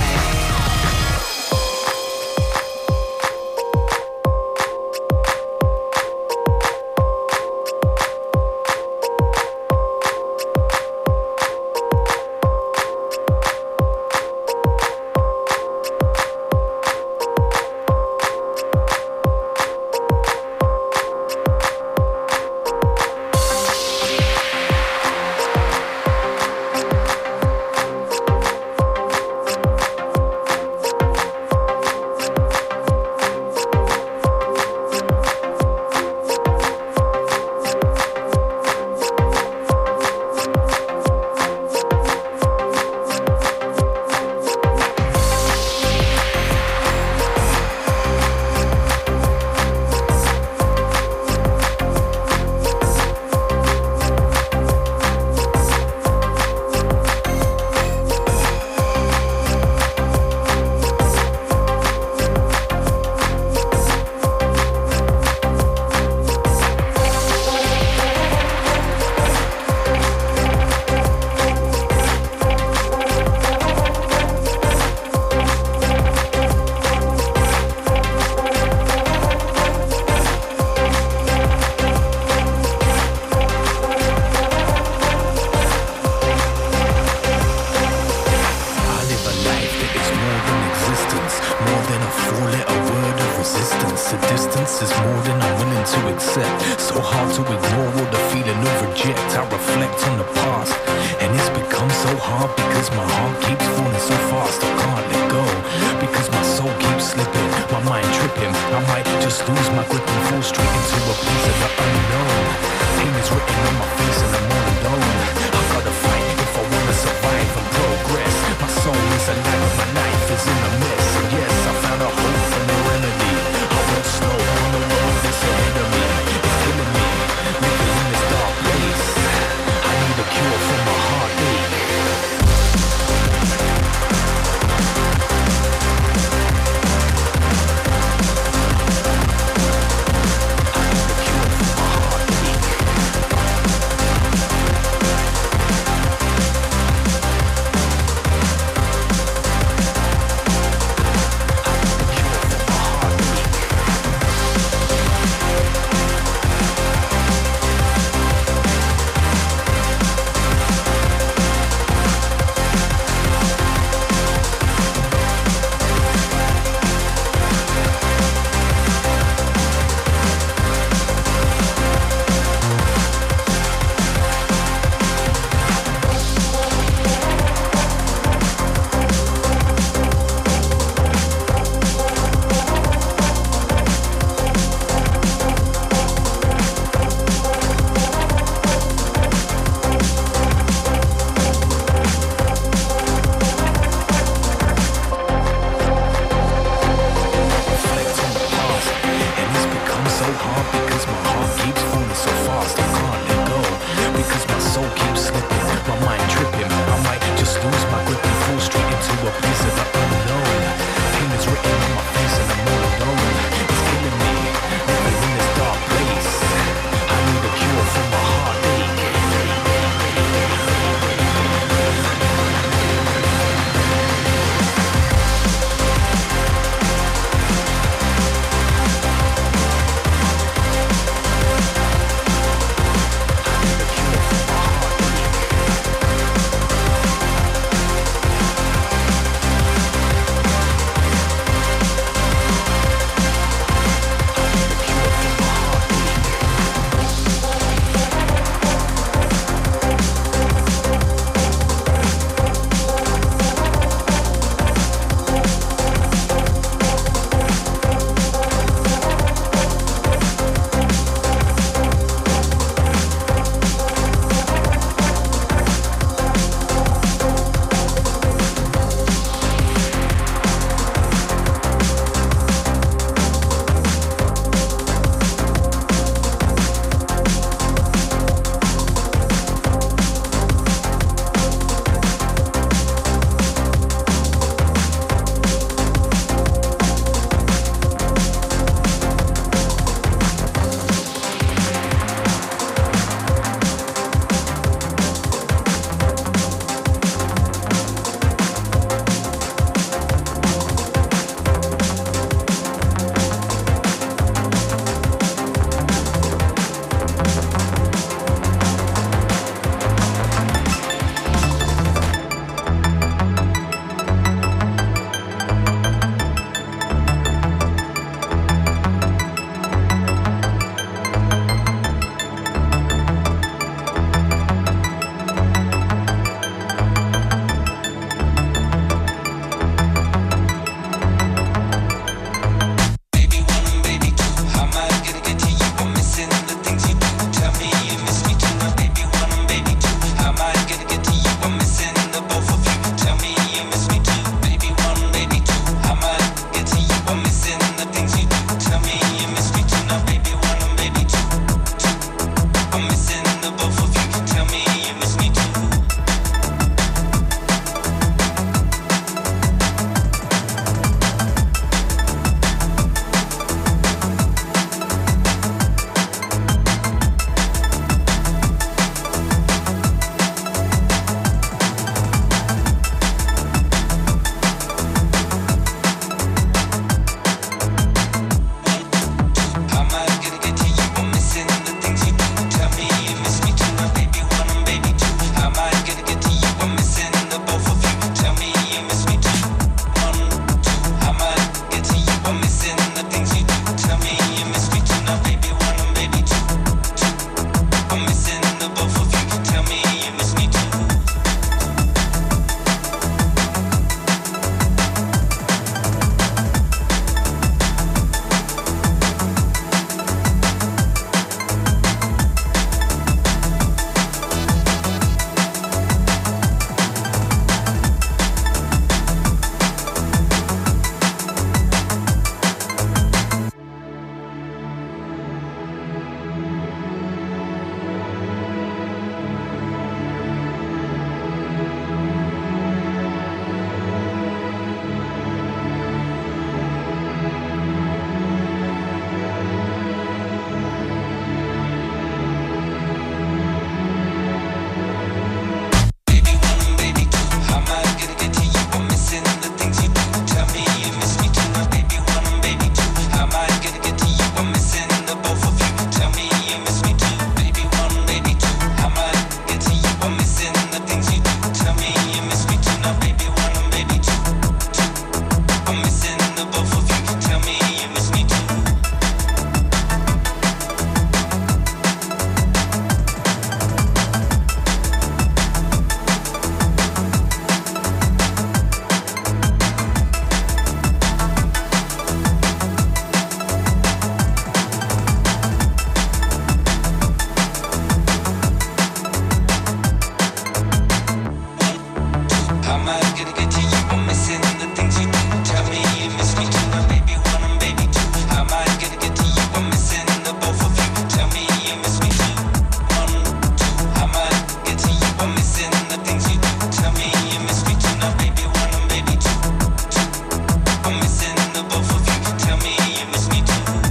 Am I gonna get to you? I'm missing the things you do. Tell me you miss me too. My baby one and baby two. Am I gonna get to you? I'm missing the both of you. Tell me you miss me too. One, two. Am I get to you? I'm missing the things you do. Tell me you miss me too. Now baby one and baby two. Two. I'm missing the both of you. Tell me you miss me too.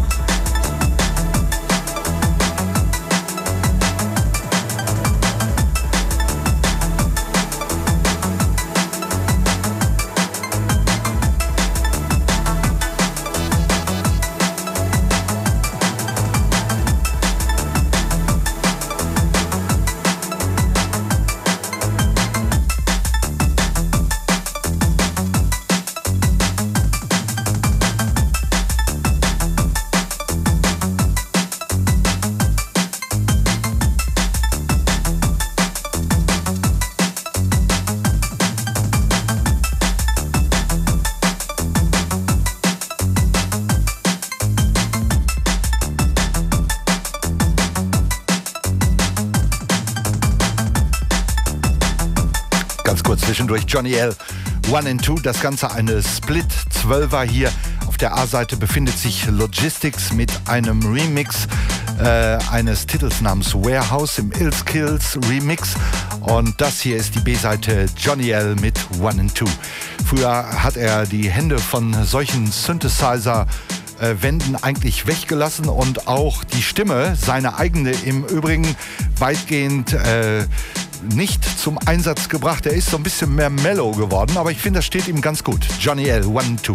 Zwischendurch Johnny L. One and Two, das Ganze eine Split zwölfer hier. Auf der A-Seite befindet sich Logistics mit einem Remix äh, eines Titels namens Warehouse im Illskills Remix. Und das hier ist die B-Seite Johnny L mit One and Two. Früher hat er die Hände von solchen Synthesizer äh, Wänden eigentlich weggelassen und auch die Stimme, seine eigene im Übrigen, weitgehend äh, nicht zum Einsatz gebracht. Er ist so ein bisschen mehr mellow geworden, aber ich finde, das steht ihm ganz gut. Johnny L, One and Two.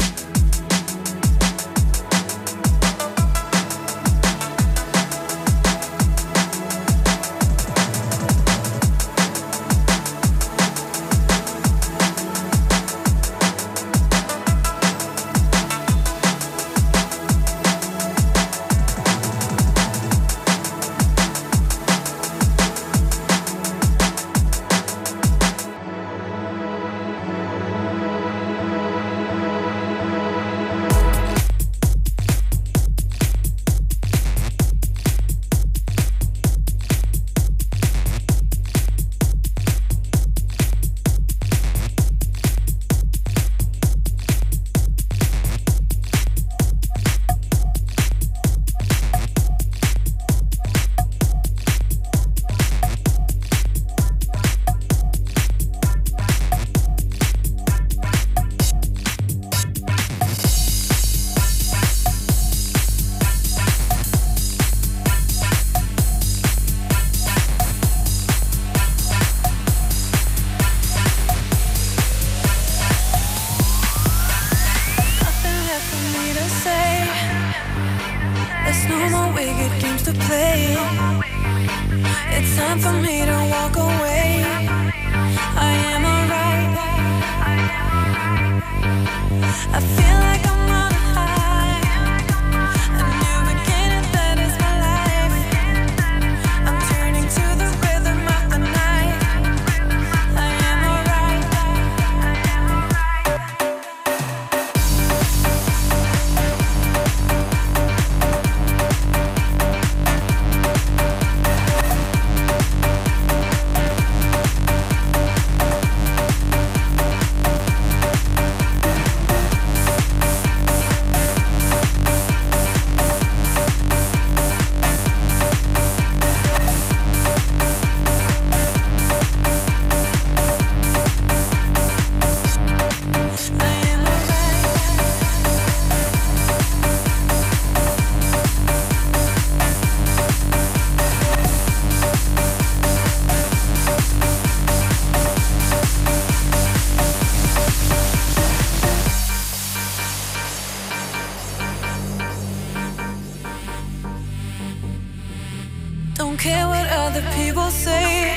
Don't care what other people say.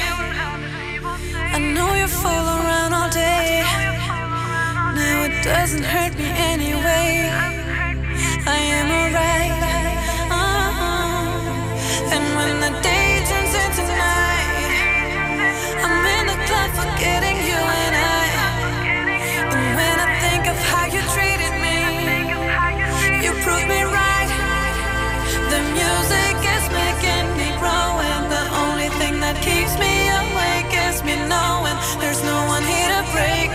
I know you're full around all day. Now it doesn't hurt me anyway. I am alright. Uh-huh. And when the day turns into night, I'm in the club forgetting you and I. And when I think of how you treated me, you proved me right. The music is making me grow, and the only thing that keeps me awake is me knowing there's no one here to break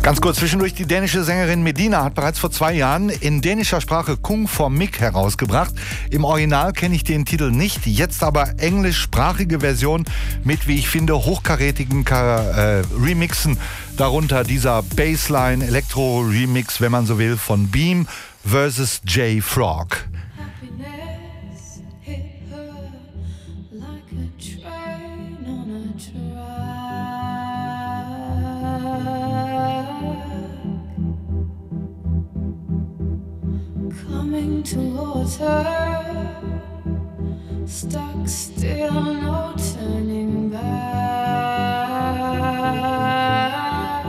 Ganz kurz zwischendurch, die dänische Sängerin Medina hat bereits vor zwei Jahren in dänischer Sprache Kung for Mick herausgebracht. Im Original kenne ich den Titel nicht, jetzt aber englischsprachige Version mit, wie ich finde, hochkarätigen äh, Remixen. Darunter dieser Bassline-Elektro-Remix, wenn man so will, von Beam versus J Frog. Happiness hit her like a train on a track. Coming towards her, stuck still, no turning back.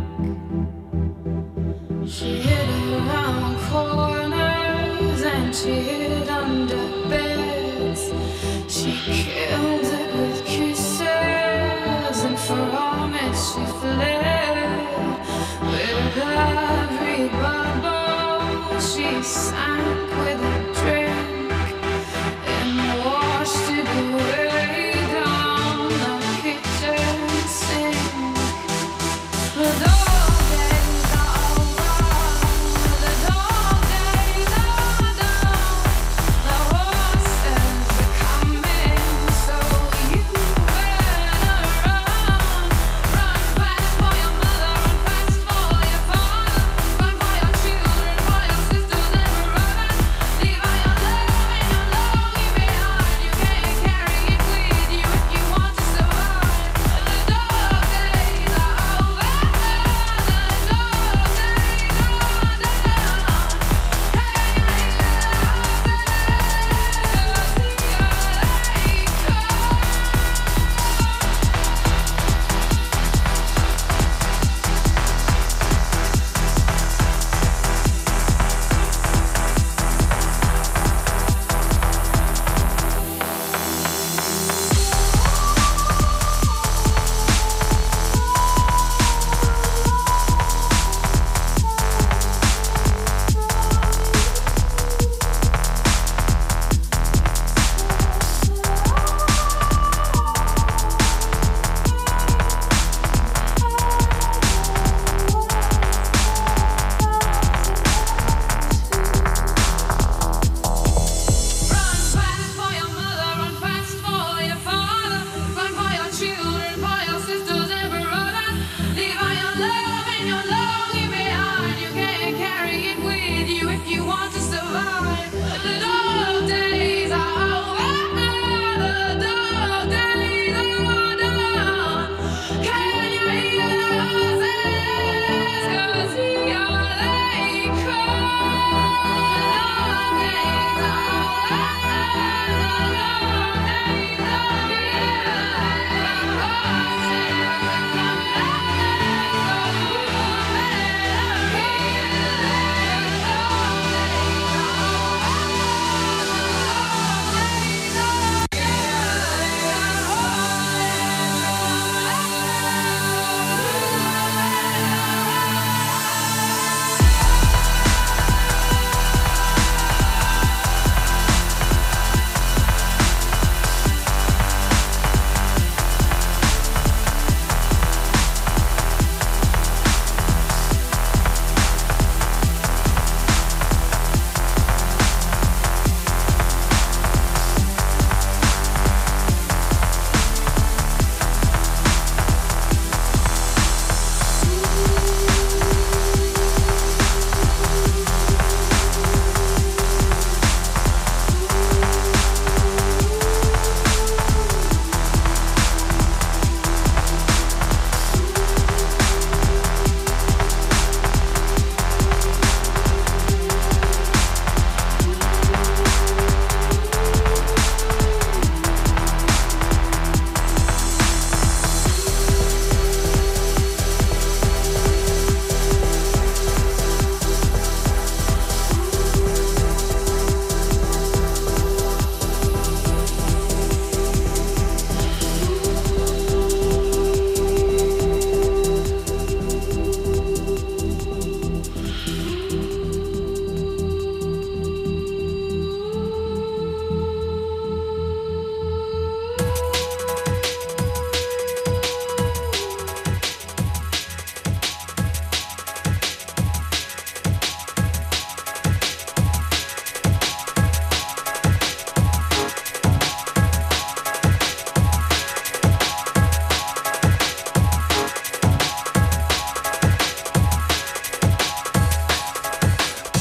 She hid around corners and she hid under beds. She killed it with kisses and from it she fled. With every bubble she sank with a drink and washed it away down the kitchen sink. The dog days are over, the dog days are done. The horses are coming, so you better run. Run fast for your mother, run fast for your father, run for your children, for your sisters, and run.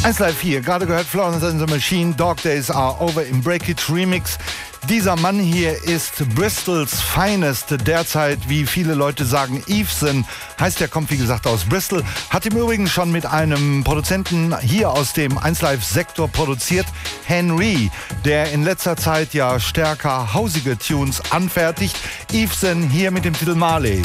eins Live vier, gerade gehört Florence and the Machine, Dog Days Are Over im Breakage Remix. Dieser Mann hier ist Bristols Finest, derzeit, wie viele Leute sagen, Eveson, heißt, er kommt wie gesagt aus Bristol, hat im Übrigen schon mit einem Produzenten hier aus dem eins Live-Sektor produziert, Henry, der in letzter Zeit ja stärker hausige Tunes anfertigt. Eveson hier mit dem Titel Marley.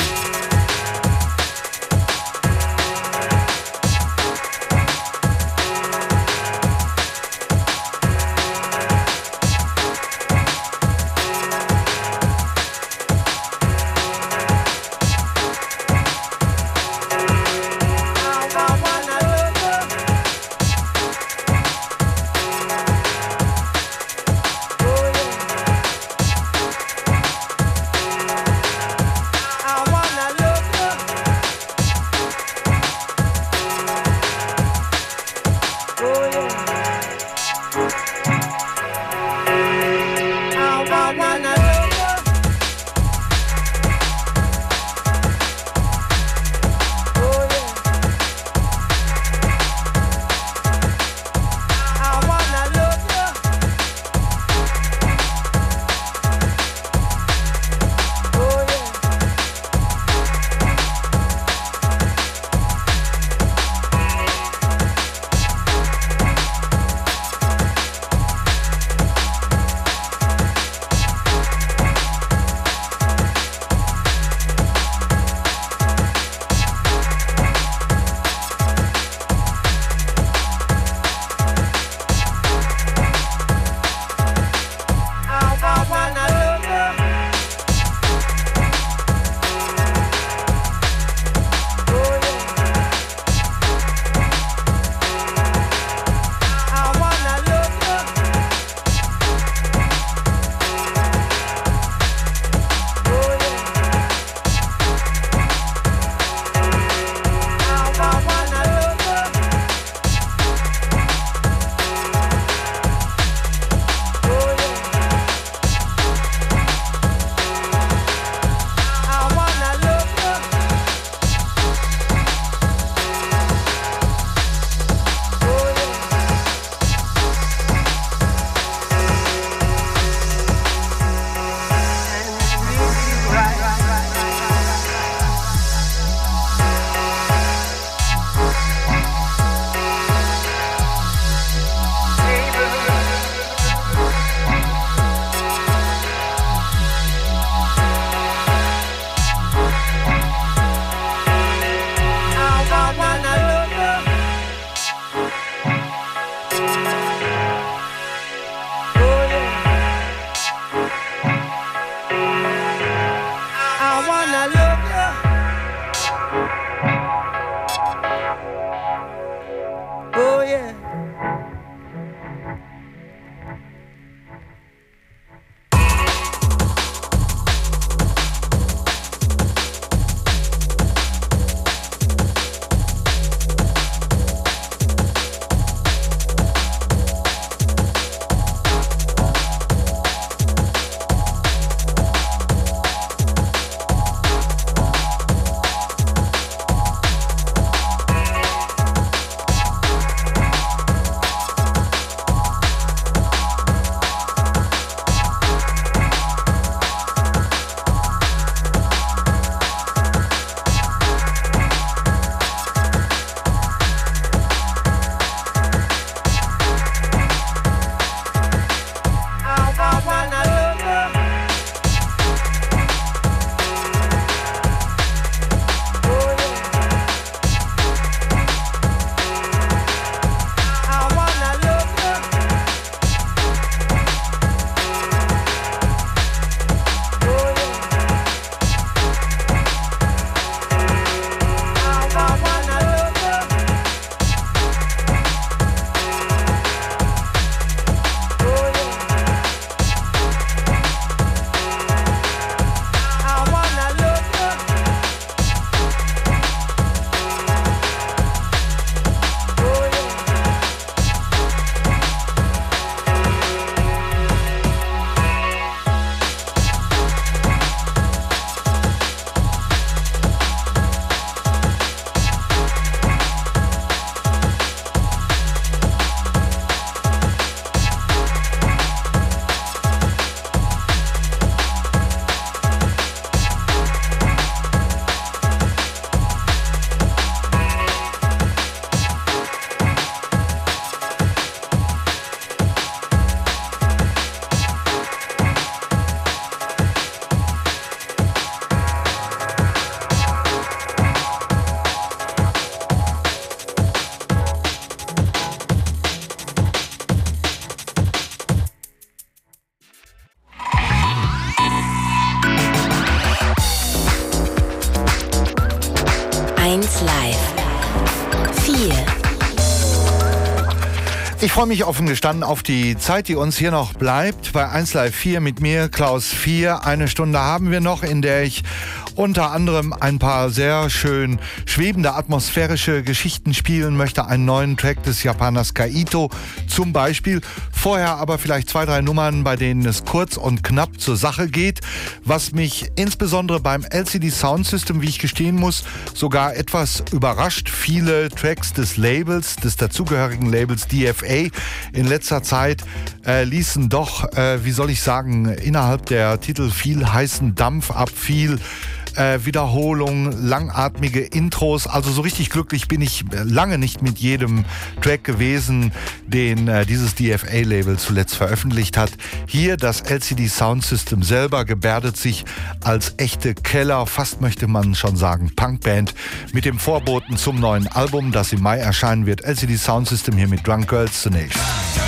eins Live. vier. Ich freue mich offen gestanden auf die Zeit, die uns hier noch bleibt. Bei eins Live vier mit mir, Klaus vier. Eine Stunde haben wir noch, in der ich unter anderem ein paar sehr schön schwebende atmosphärische Geschichten spielen möchte. Einen neuen Track des Japaners Kaito zum Beispiel. Vorher aber vielleicht zwei, drei Nummern, bei denen es kurz und knapp zur Sache geht. Was mich insbesondere beim L C D Sound System, wie ich gestehen muss, sogar etwas überrascht. Viele Tracks des Labels, des dazugehörigen Labels D F A in letzter Zeit äh, ließen doch, äh, wie soll ich sagen, innerhalb der Titel viel heißen Dampf ab, viel Äh, Wiederholung, langatmige Intros. Also so richtig glücklich bin ich lange nicht mit jedem Track gewesen, den äh, dieses D F A-Label zuletzt veröffentlicht hat. Hier das L C D Sound System selber gebärdet sich als echte Keller, fast möchte man schon sagen Punkband, mit dem Vorboten zum neuen Album, das im Mai erscheinen wird. L C D Sound System hier mit Drunk Girls zunächst.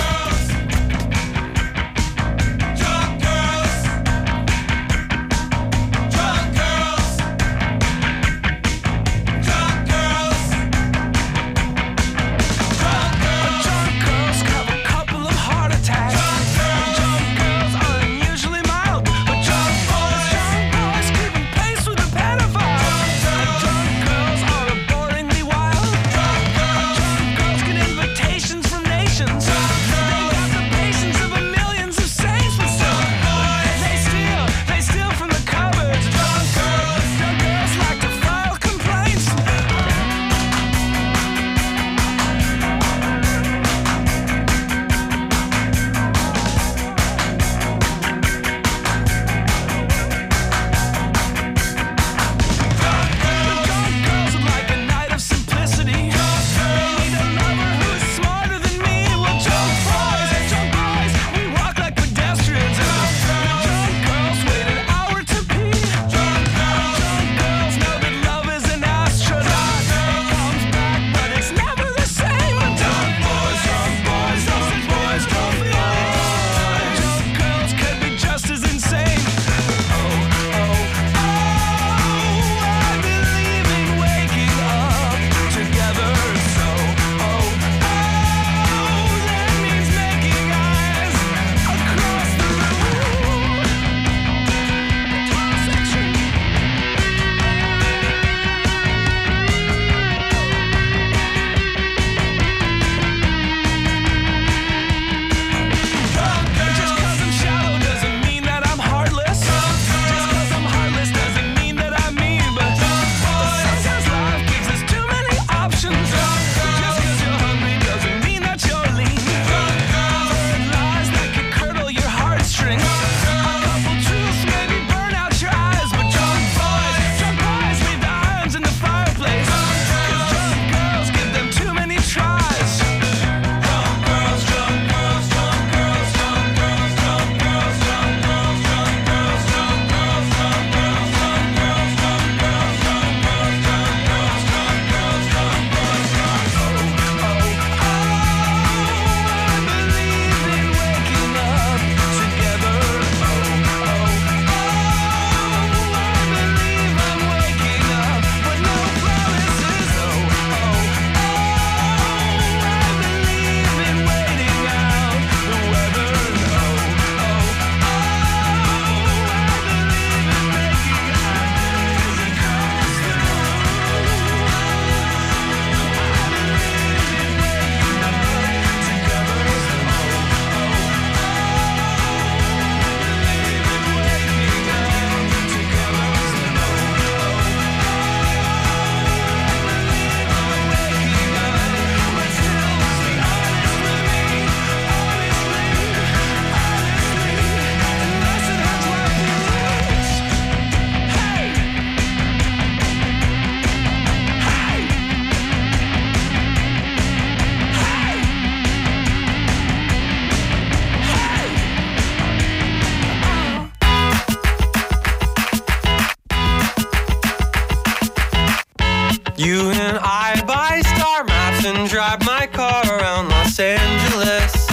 You and I buy star maps and drive my car around Los Angeles.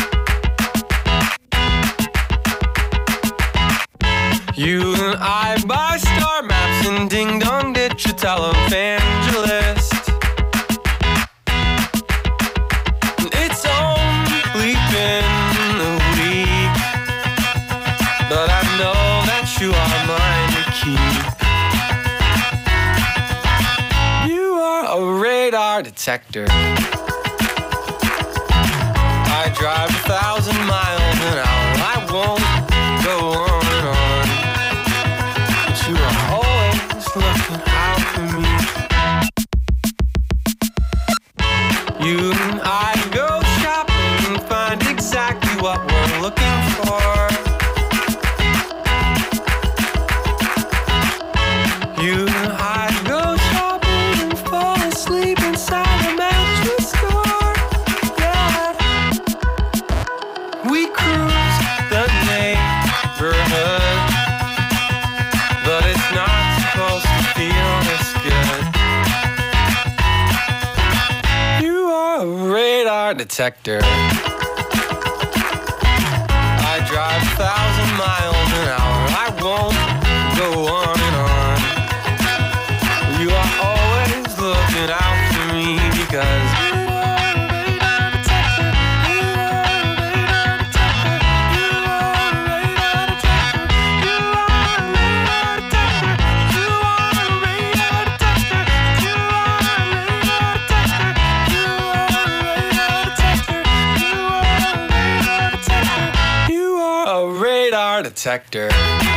You and I buy star maps and ding dong ditch a televangelist. you are mine to keep. You are a radar detector. I drive a thousand miles an hour. I won't go on and on, but you are always looking out for me. You and I go shopping and find exactly what we're looking for. You and I go shopping and fall asleep inside a mattress store. Yeah. We cruise the neighborhood, but it's not supposed to feel this good. You are a radar detector. I drive a thousand miles an hour. I won't go on and on. You are always looking out for me because you are a radar detector. You are a radar detector. You are a radar detector. You are a radar detector. You are a radar detector. You are a radar detector. You are a radar detector. You are a radar detector.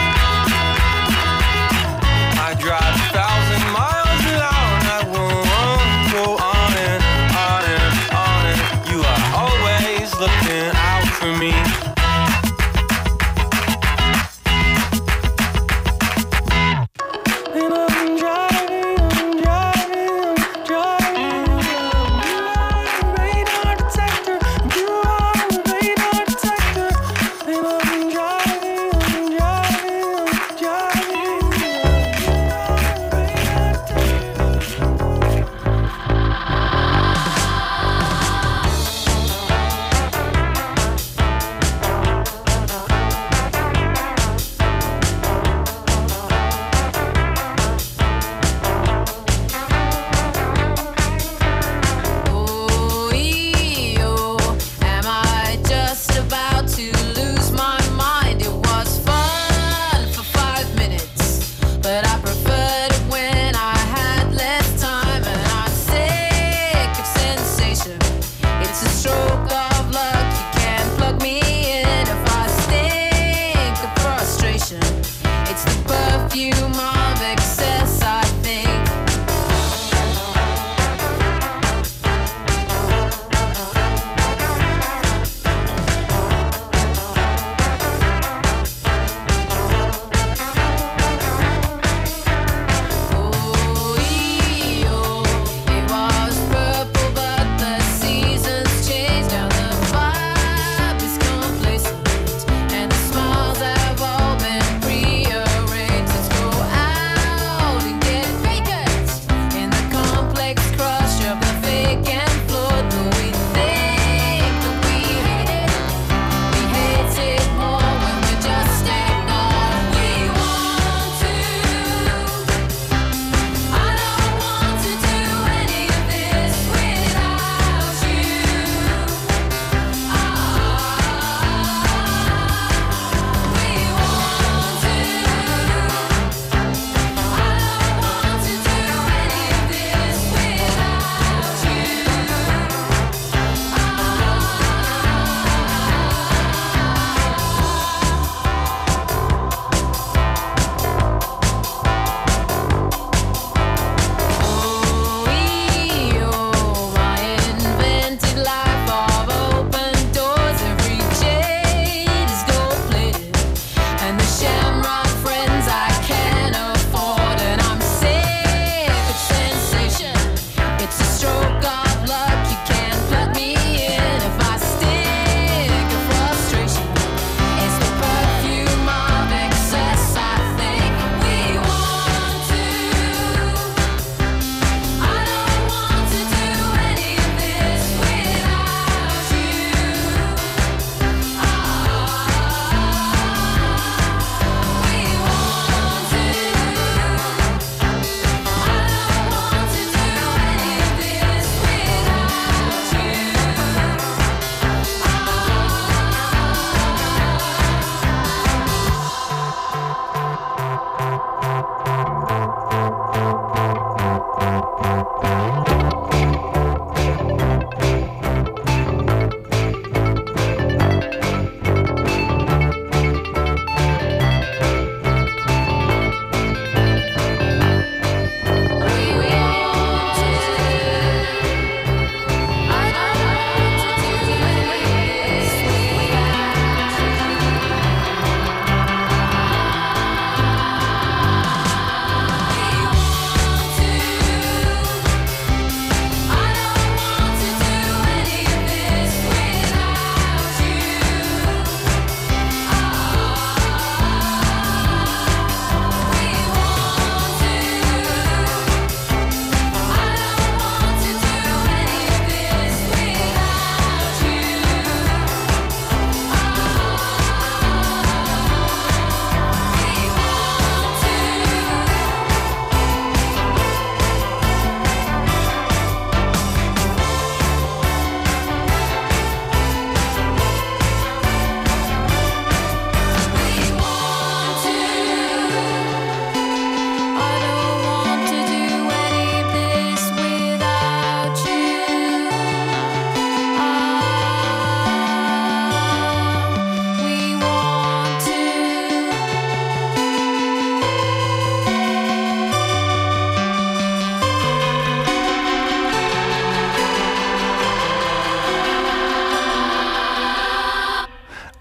I drive a thousand miles an hour and I won't go on and on and on and you are always looking out for me. And I'm driving, I'm driving, I'm driving. You are a radar detector. You are a radar detector. And I'm driving, I'm driving, I'm driving. You are a radar detector.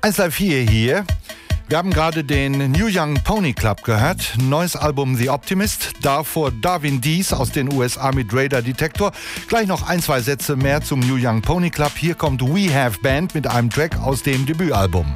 eins drei vier hier. Wir haben gerade den New Young Pony Club gehört. Neues Album The Optimist. Davor Darwin Dees aus den U S A mit Radar Detector. Gleich noch ein, zwei Sätze mehr zum New Young Pony Club. Hier kommt We Have Band mit einem Track aus dem Debütalbum.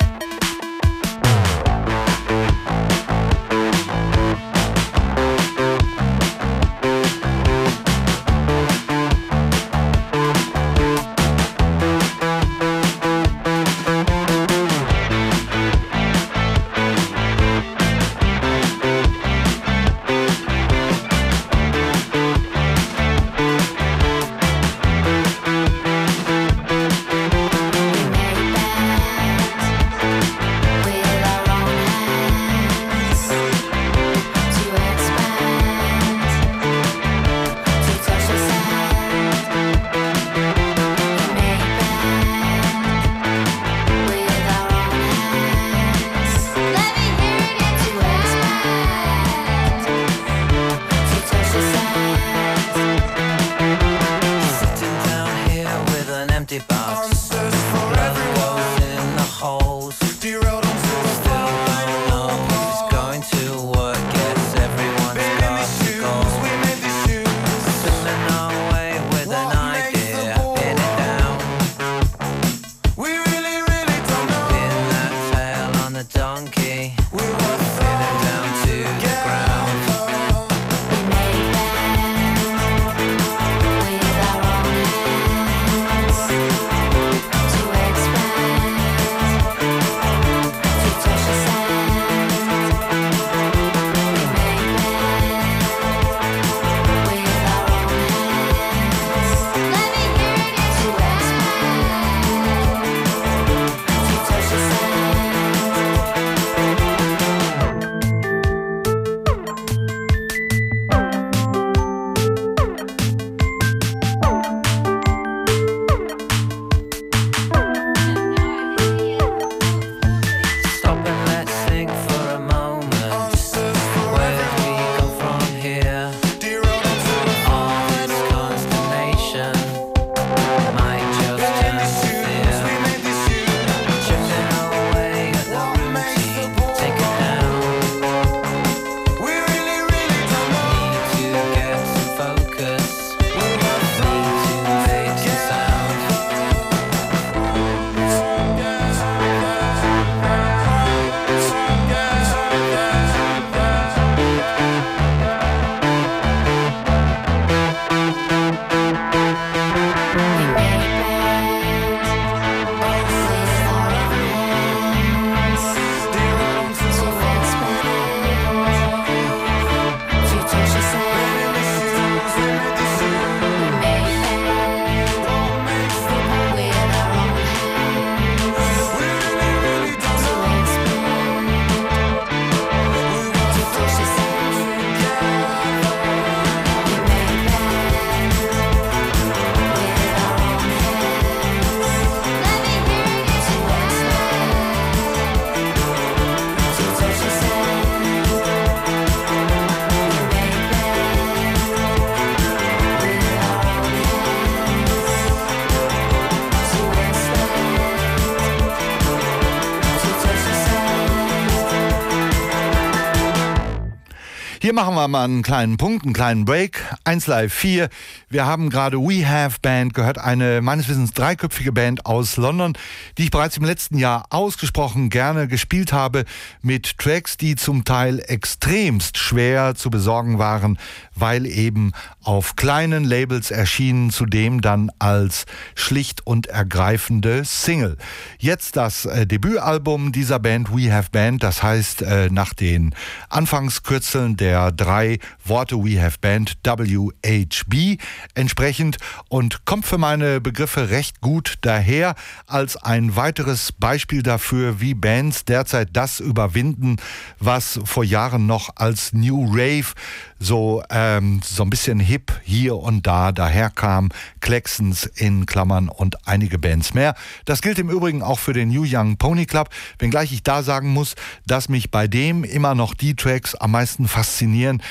Hier machen wir mal einen kleinen Punkt, einen kleinen Break. eins Live vier. Wir haben gerade We Have Band gehört, eine meines Wissens dreiköpfige Band aus London, die ich bereits im letzten Jahr ausgesprochen gerne gespielt habe, mit Tracks, die zum Teil extremst schwer zu besorgen waren, weil eben auf kleinen Labels erschienen, zudem dann als schlicht und ergreifende Single. Jetzt das äh, Debütalbum dieser Band, We Have Band, das heißt äh, nach den Anfangskürzeln der drei Worte We Have Band, W H B entsprechend, und kommt für meine Begriffe recht gut daher als ein weiteres Beispiel dafür, wie Bands derzeit das überwinden, was vor Jahren noch als New Rave so, ähm, so ein bisschen hip hier und da daherkam. Klecksons in Klammern und einige Bands mehr. Das gilt im Übrigen auch für den New Young Pony Club, wenngleich ich da sagen muss, dass mich bei dem immer noch die Tracks am meisten faszinieren, die mit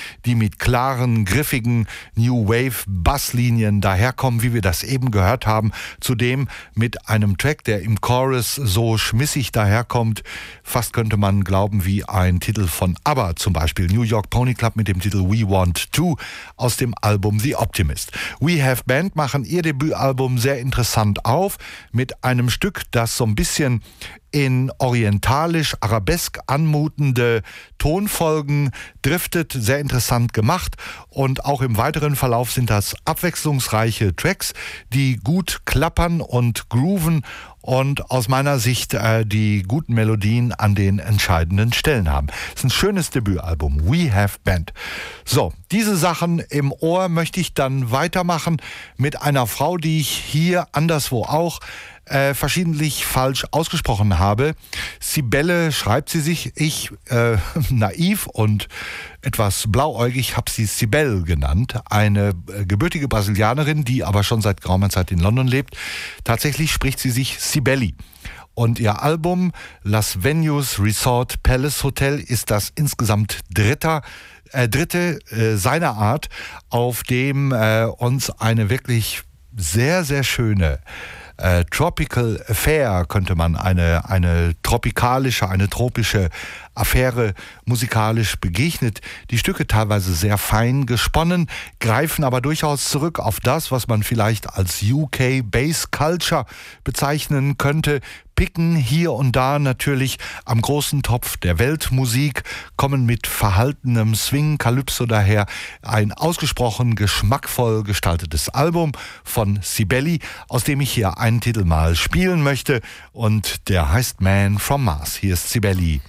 mit klaren, griffigen New Wave Basslinien daherkommen, wie wir das eben gehört haben. Zudem mit einem Track, der im Chorus so schmissig daherkommt, fast könnte man glauben wie ein Titel von ABBA, zum Beispiel New York Pony Club mit dem Titel We Want To aus dem Album The Optimist. We Have Band machen ihr Debütalbum sehr interessant auf mit einem Stück, das so ein bisschen in orientalisch-arabesk anmutende Tonfolgen driftet, sehr interessant gemacht, und auch im weiteren Verlauf sind das abwechslungsreiche Tracks, die gut klappern und grooven und aus meiner Sicht äh, die guten Melodien an den entscheidenden Stellen haben. Es ist ein schönes Debütalbum, We Have Band. So, diese Sachen im Ohr möchte ich dann weitermachen mit einer Frau, die ich hier anderswo auch Äh, verschiedentlich falsch ausgesprochen habe. Sibelle schreibt sie sich, ich äh, naiv und etwas blauäugig habe sie Sibel genannt, eine äh, gebürtige Brasilianerin, die aber schon seit geraumer Zeit in London lebt. Tatsächlich spricht sie sich Sibeli. Und ihr Album Las Venues Resort Palace Hotel ist das insgesamt dritter, äh, dritte äh, seiner Art, auf dem äh, uns eine wirklich sehr, sehr schöne Äh, Tropical Affair, könnte man eine, eine tropikalische, eine tropische Affäre musikalisch begegnet. Die Stücke teilweise sehr fein gesponnen, greifen aber durchaus zurück auf das, was man vielleicht als U K Bass Culture bezeichnen könnte, picken hier und da natürlich am großen Topf der Weltmusik, kommen mit verhaltenem Swing Calypso daher. Ein ausgesprochen geschmackvoll gestaltetes Album von Sibeli, aus dem ich hier einen Titel mal spielen möchte, und der heißt Man from Mars. Hier ist Sibeli.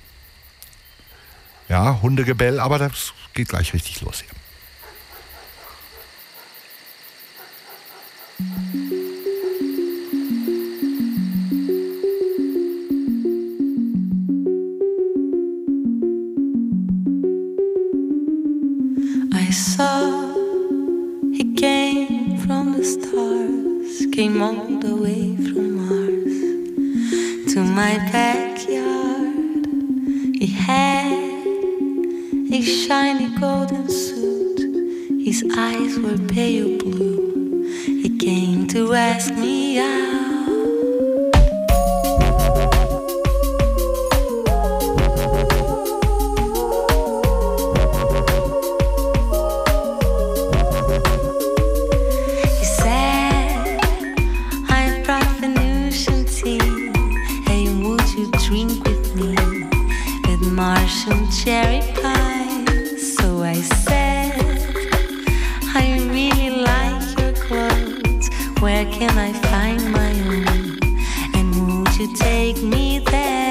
Ja, Hundegebell, aber das geht gleich richtig los hier. I saw he came from the stars, came all the way from Mars to my backyard. He had a shiny golden suit, his eyes were pale blue. He came to ask me out. Cherry pie, so I said, I really like your clothes. Where can I find my own? And would you take me there?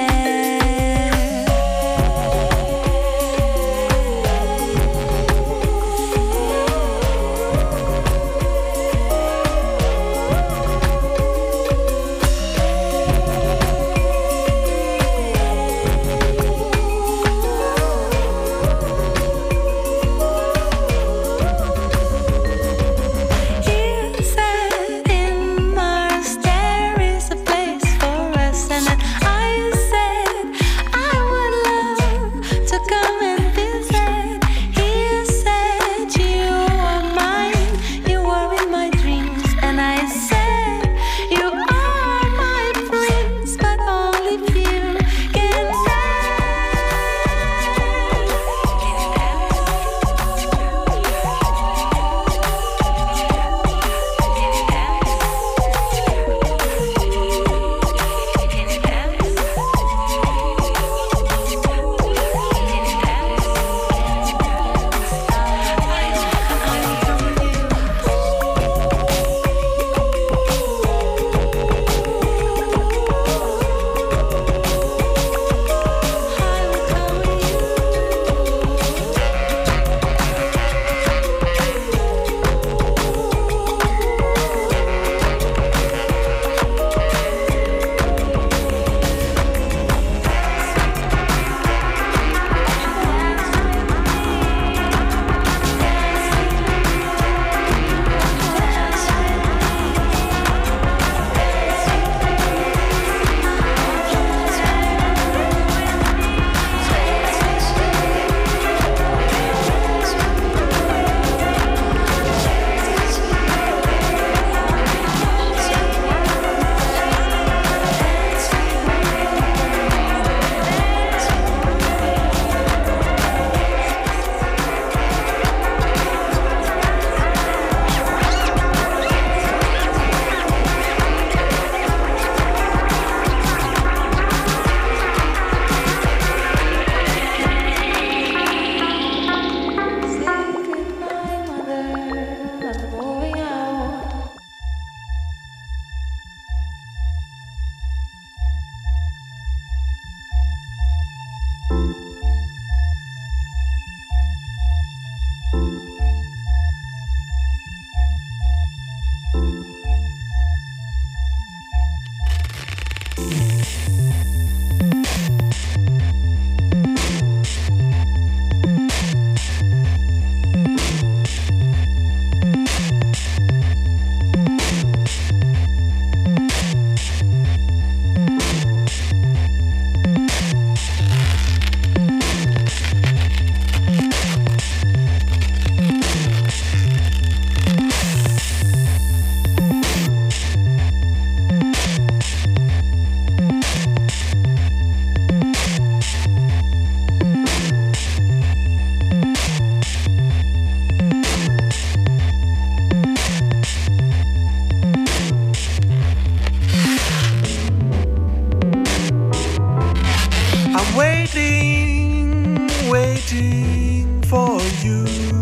waiting for you.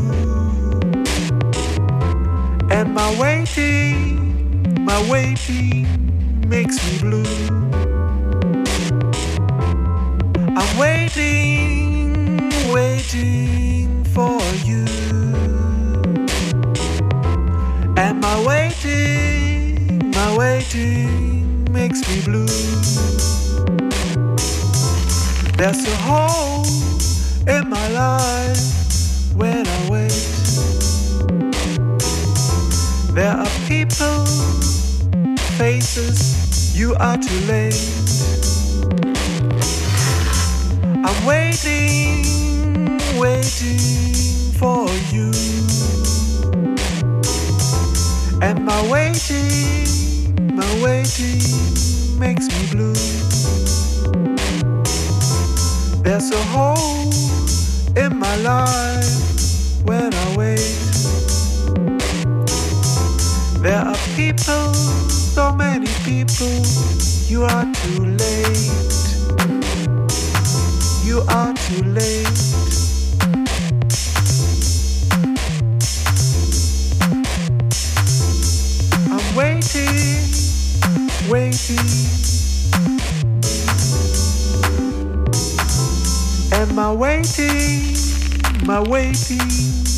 And my waiting, my waiting makes me blue. I'm waiting, waiting for you. And my waiting, my waiting makes me blue. There's a hole in my life when I wait. There are people, faces, you are too late. I'm waiting, waiting for you. And my waiting, my waiting makes me blue. There's a hole in my life when I wait. There are people, so many people, you are too late. You are too late. I'm waiting, waiting. And my waiting, my waiting.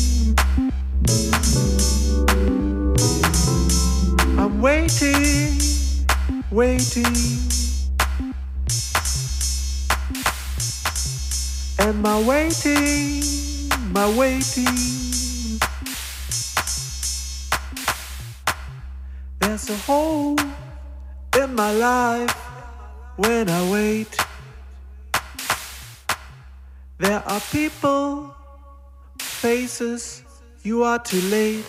I'm waiting, waiting. And my waiting, my waiting. There's a hole in my life when I wait. There are people, faces, you are too late.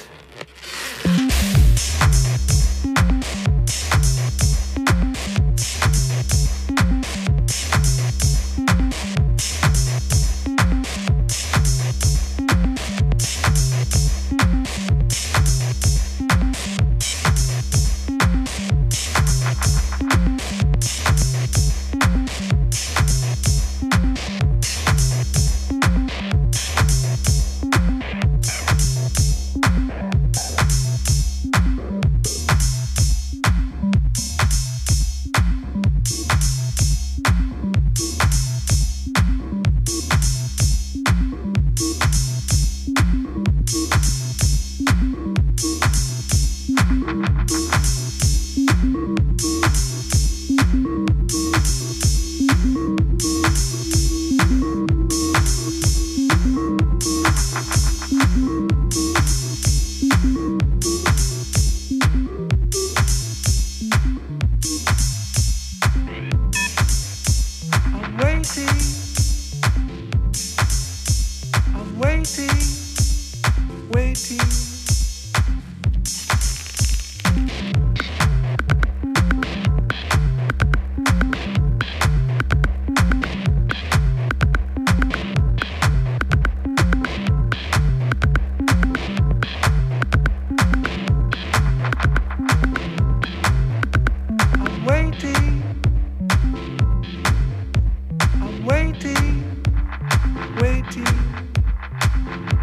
waiting, waiting.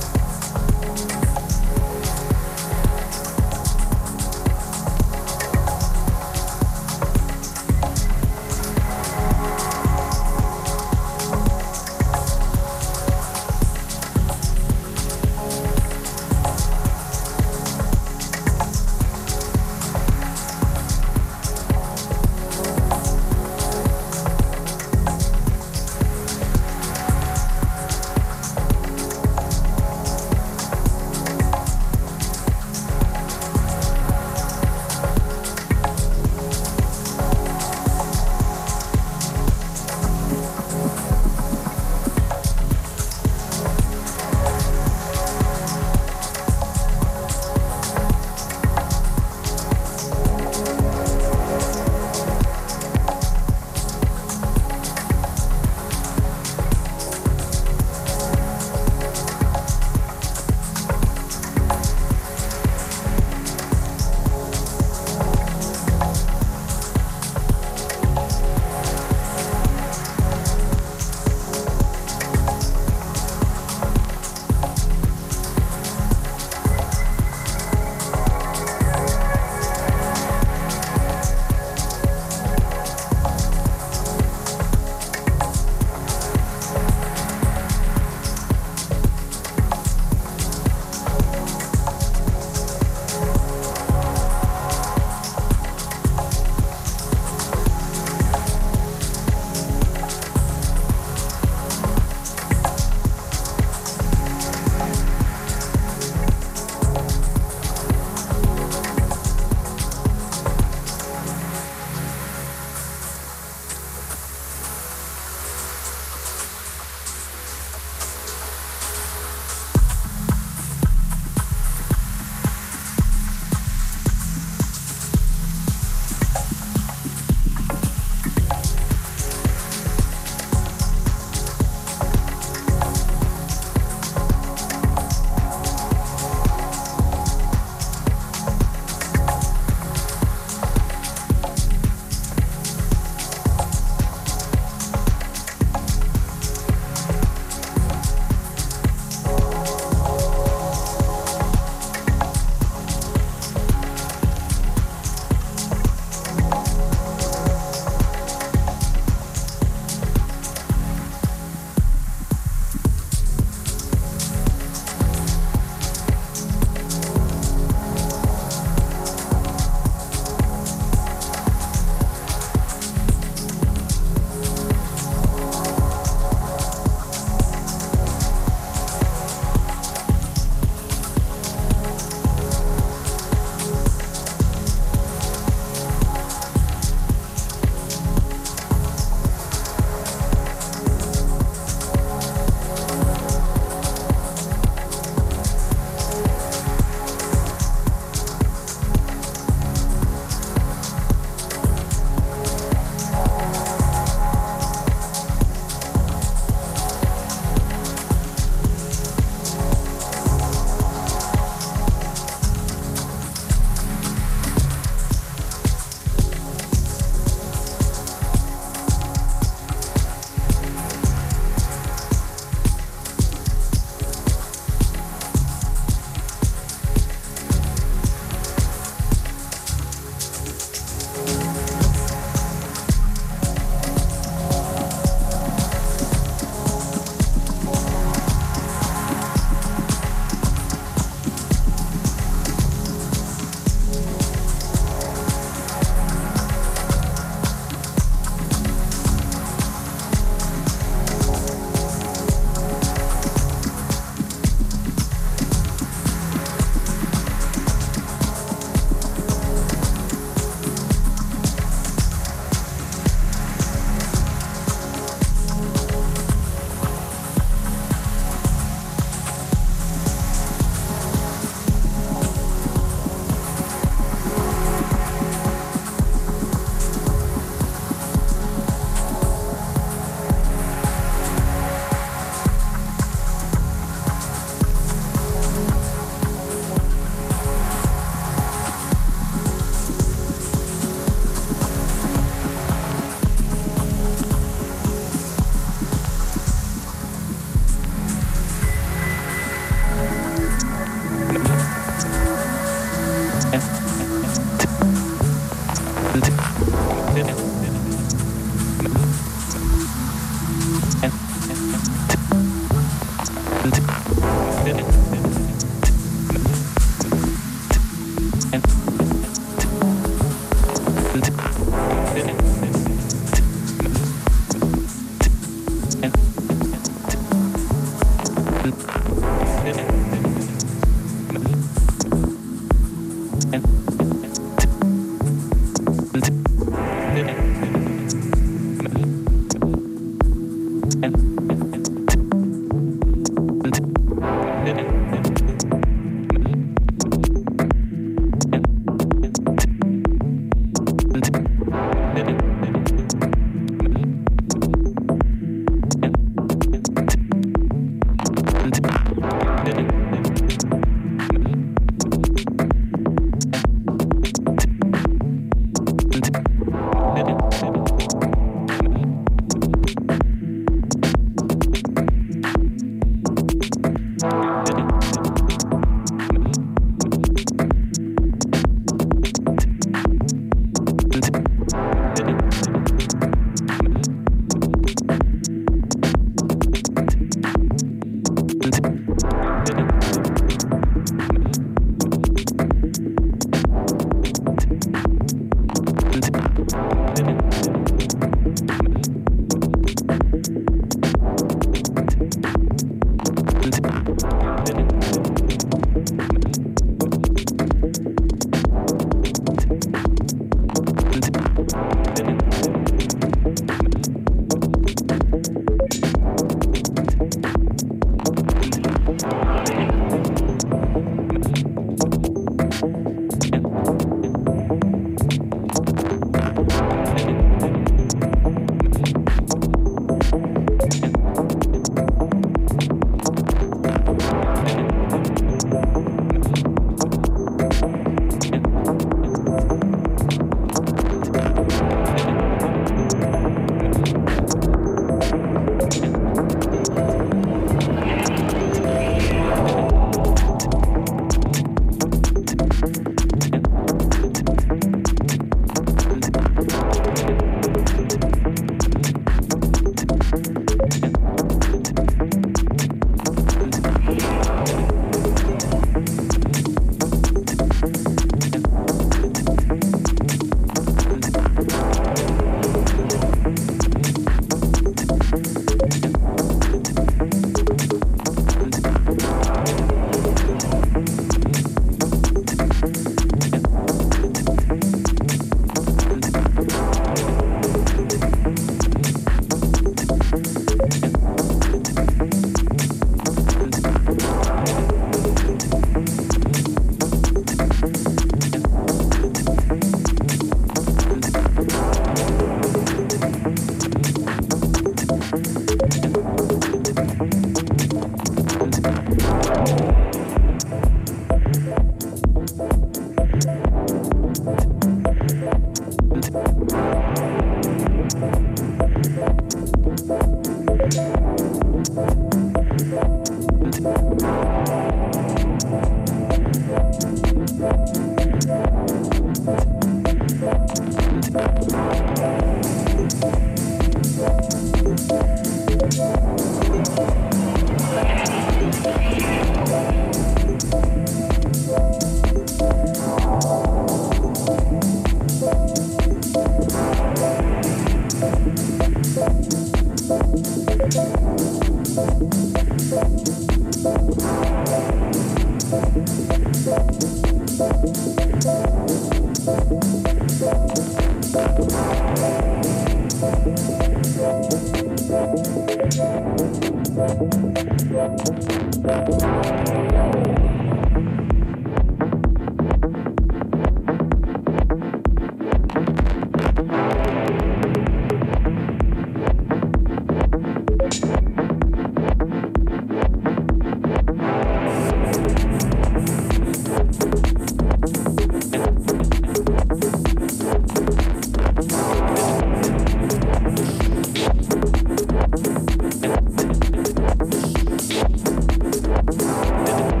Thank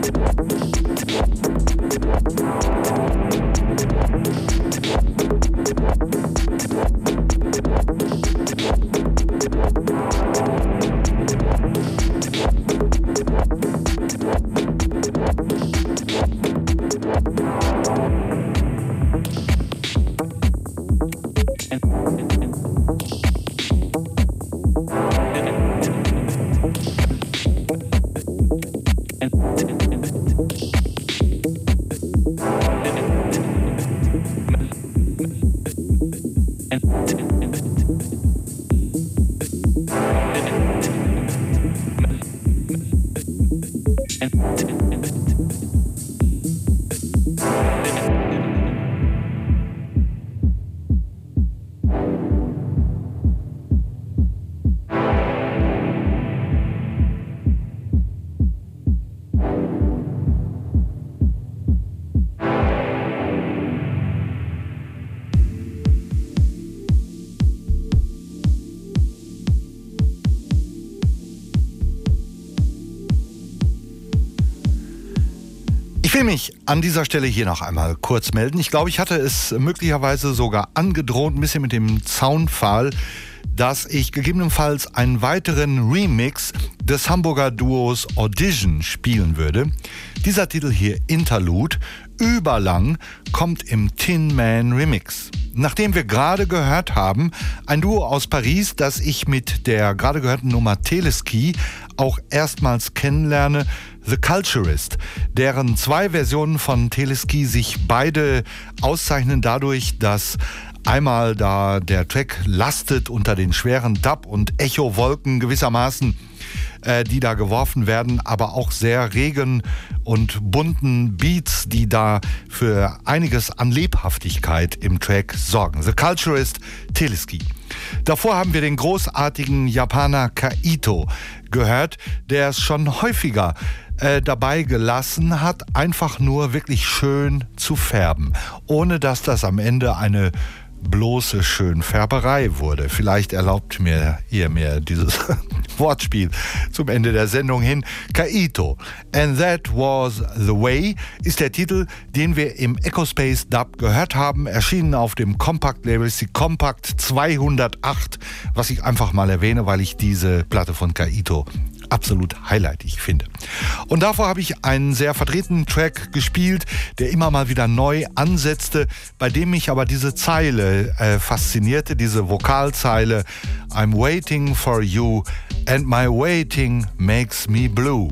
Ich will mich an dieser Stelle hier noch einmal kurz melden. Ich glaube, ich hatte es möglicherweise sogar angedroht, ein bisschen mit dem Zaunpfahl, dass ich gegebenenfalls einen weiteren Remix des Hamburger Duos Audition spielen würde. Dieser Titel hier, Interlude, überlang, kommt im Tin Man Remix. Nachdem wir gerade gehört haben, ein Duo aus Paris, das ich mit der gerade gehörten Nummer Teleski auch erstmals kennenlerne, The Culturist, deren zwei Versionen von Teleski sich beide auszeichnen dadurch, dass einmal da der Track lastet unter den schweren Dub- und Echo-Wolken gewissermaßen, äh, die da geworfen werden, aber auch sehr regen und bunten Beats, die da für einiges an Lebhaftigkeit im Track sorgen. The Culturist, Teleski. Davor haben wir den großartigen Japaner Kaito gehört, der es schon häufiger äh, dabei gelassen hat, einfach nur wirklich schön zu färben, ohne dass das am Ende eine bloße Schönfärberei wurde. Vielleicht erlaubt mir ihr mir dieses Wortspiel zum Ende der Sendung hin. Kaito, And That Was The Way ist der Titel, den wir im Echospace Dub gehört haben, erschienen auf dem Compact-Label, ist die Compact zweihundertacht, was ich einfach mal erwähne, weil ich diese Platte von Kaito absolut highlightig finde. Und davor habe ich einen sehr vertretenen Track gespielt, der immer mal wieder neu ansetzte, bei dem mich aber diese Zeile äh, faszinierte, diese Vokalzeile I'm waiting for you and my waiting makes me blue.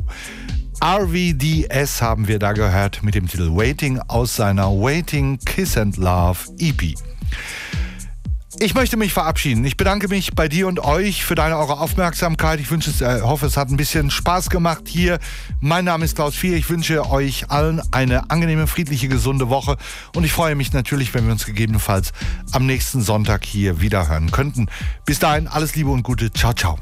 R V D S haben wir da gehört mit dem Titel Waiting aus seiner Waiting Kiss and Love E P. Ich möchte mich verabschieden. Ich bedanke mich bei dir und euch für deine eure Aufmerksamkeit. Ich wünsche es, äh, hoffe, es hat ein bisschen Spaß gemacht hier. Mein Name ist Klaus Vier. Ich wünsche euch allen eine angenehme, friedliche, gesunde Woche. Und ich freue mich natürlich, wenn wir uns gegebenenfalls am nächsten Sonntag hier wieder hören könnten. Bis dahin, alles Liebe und Gute. Ciao, ciao.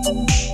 Thank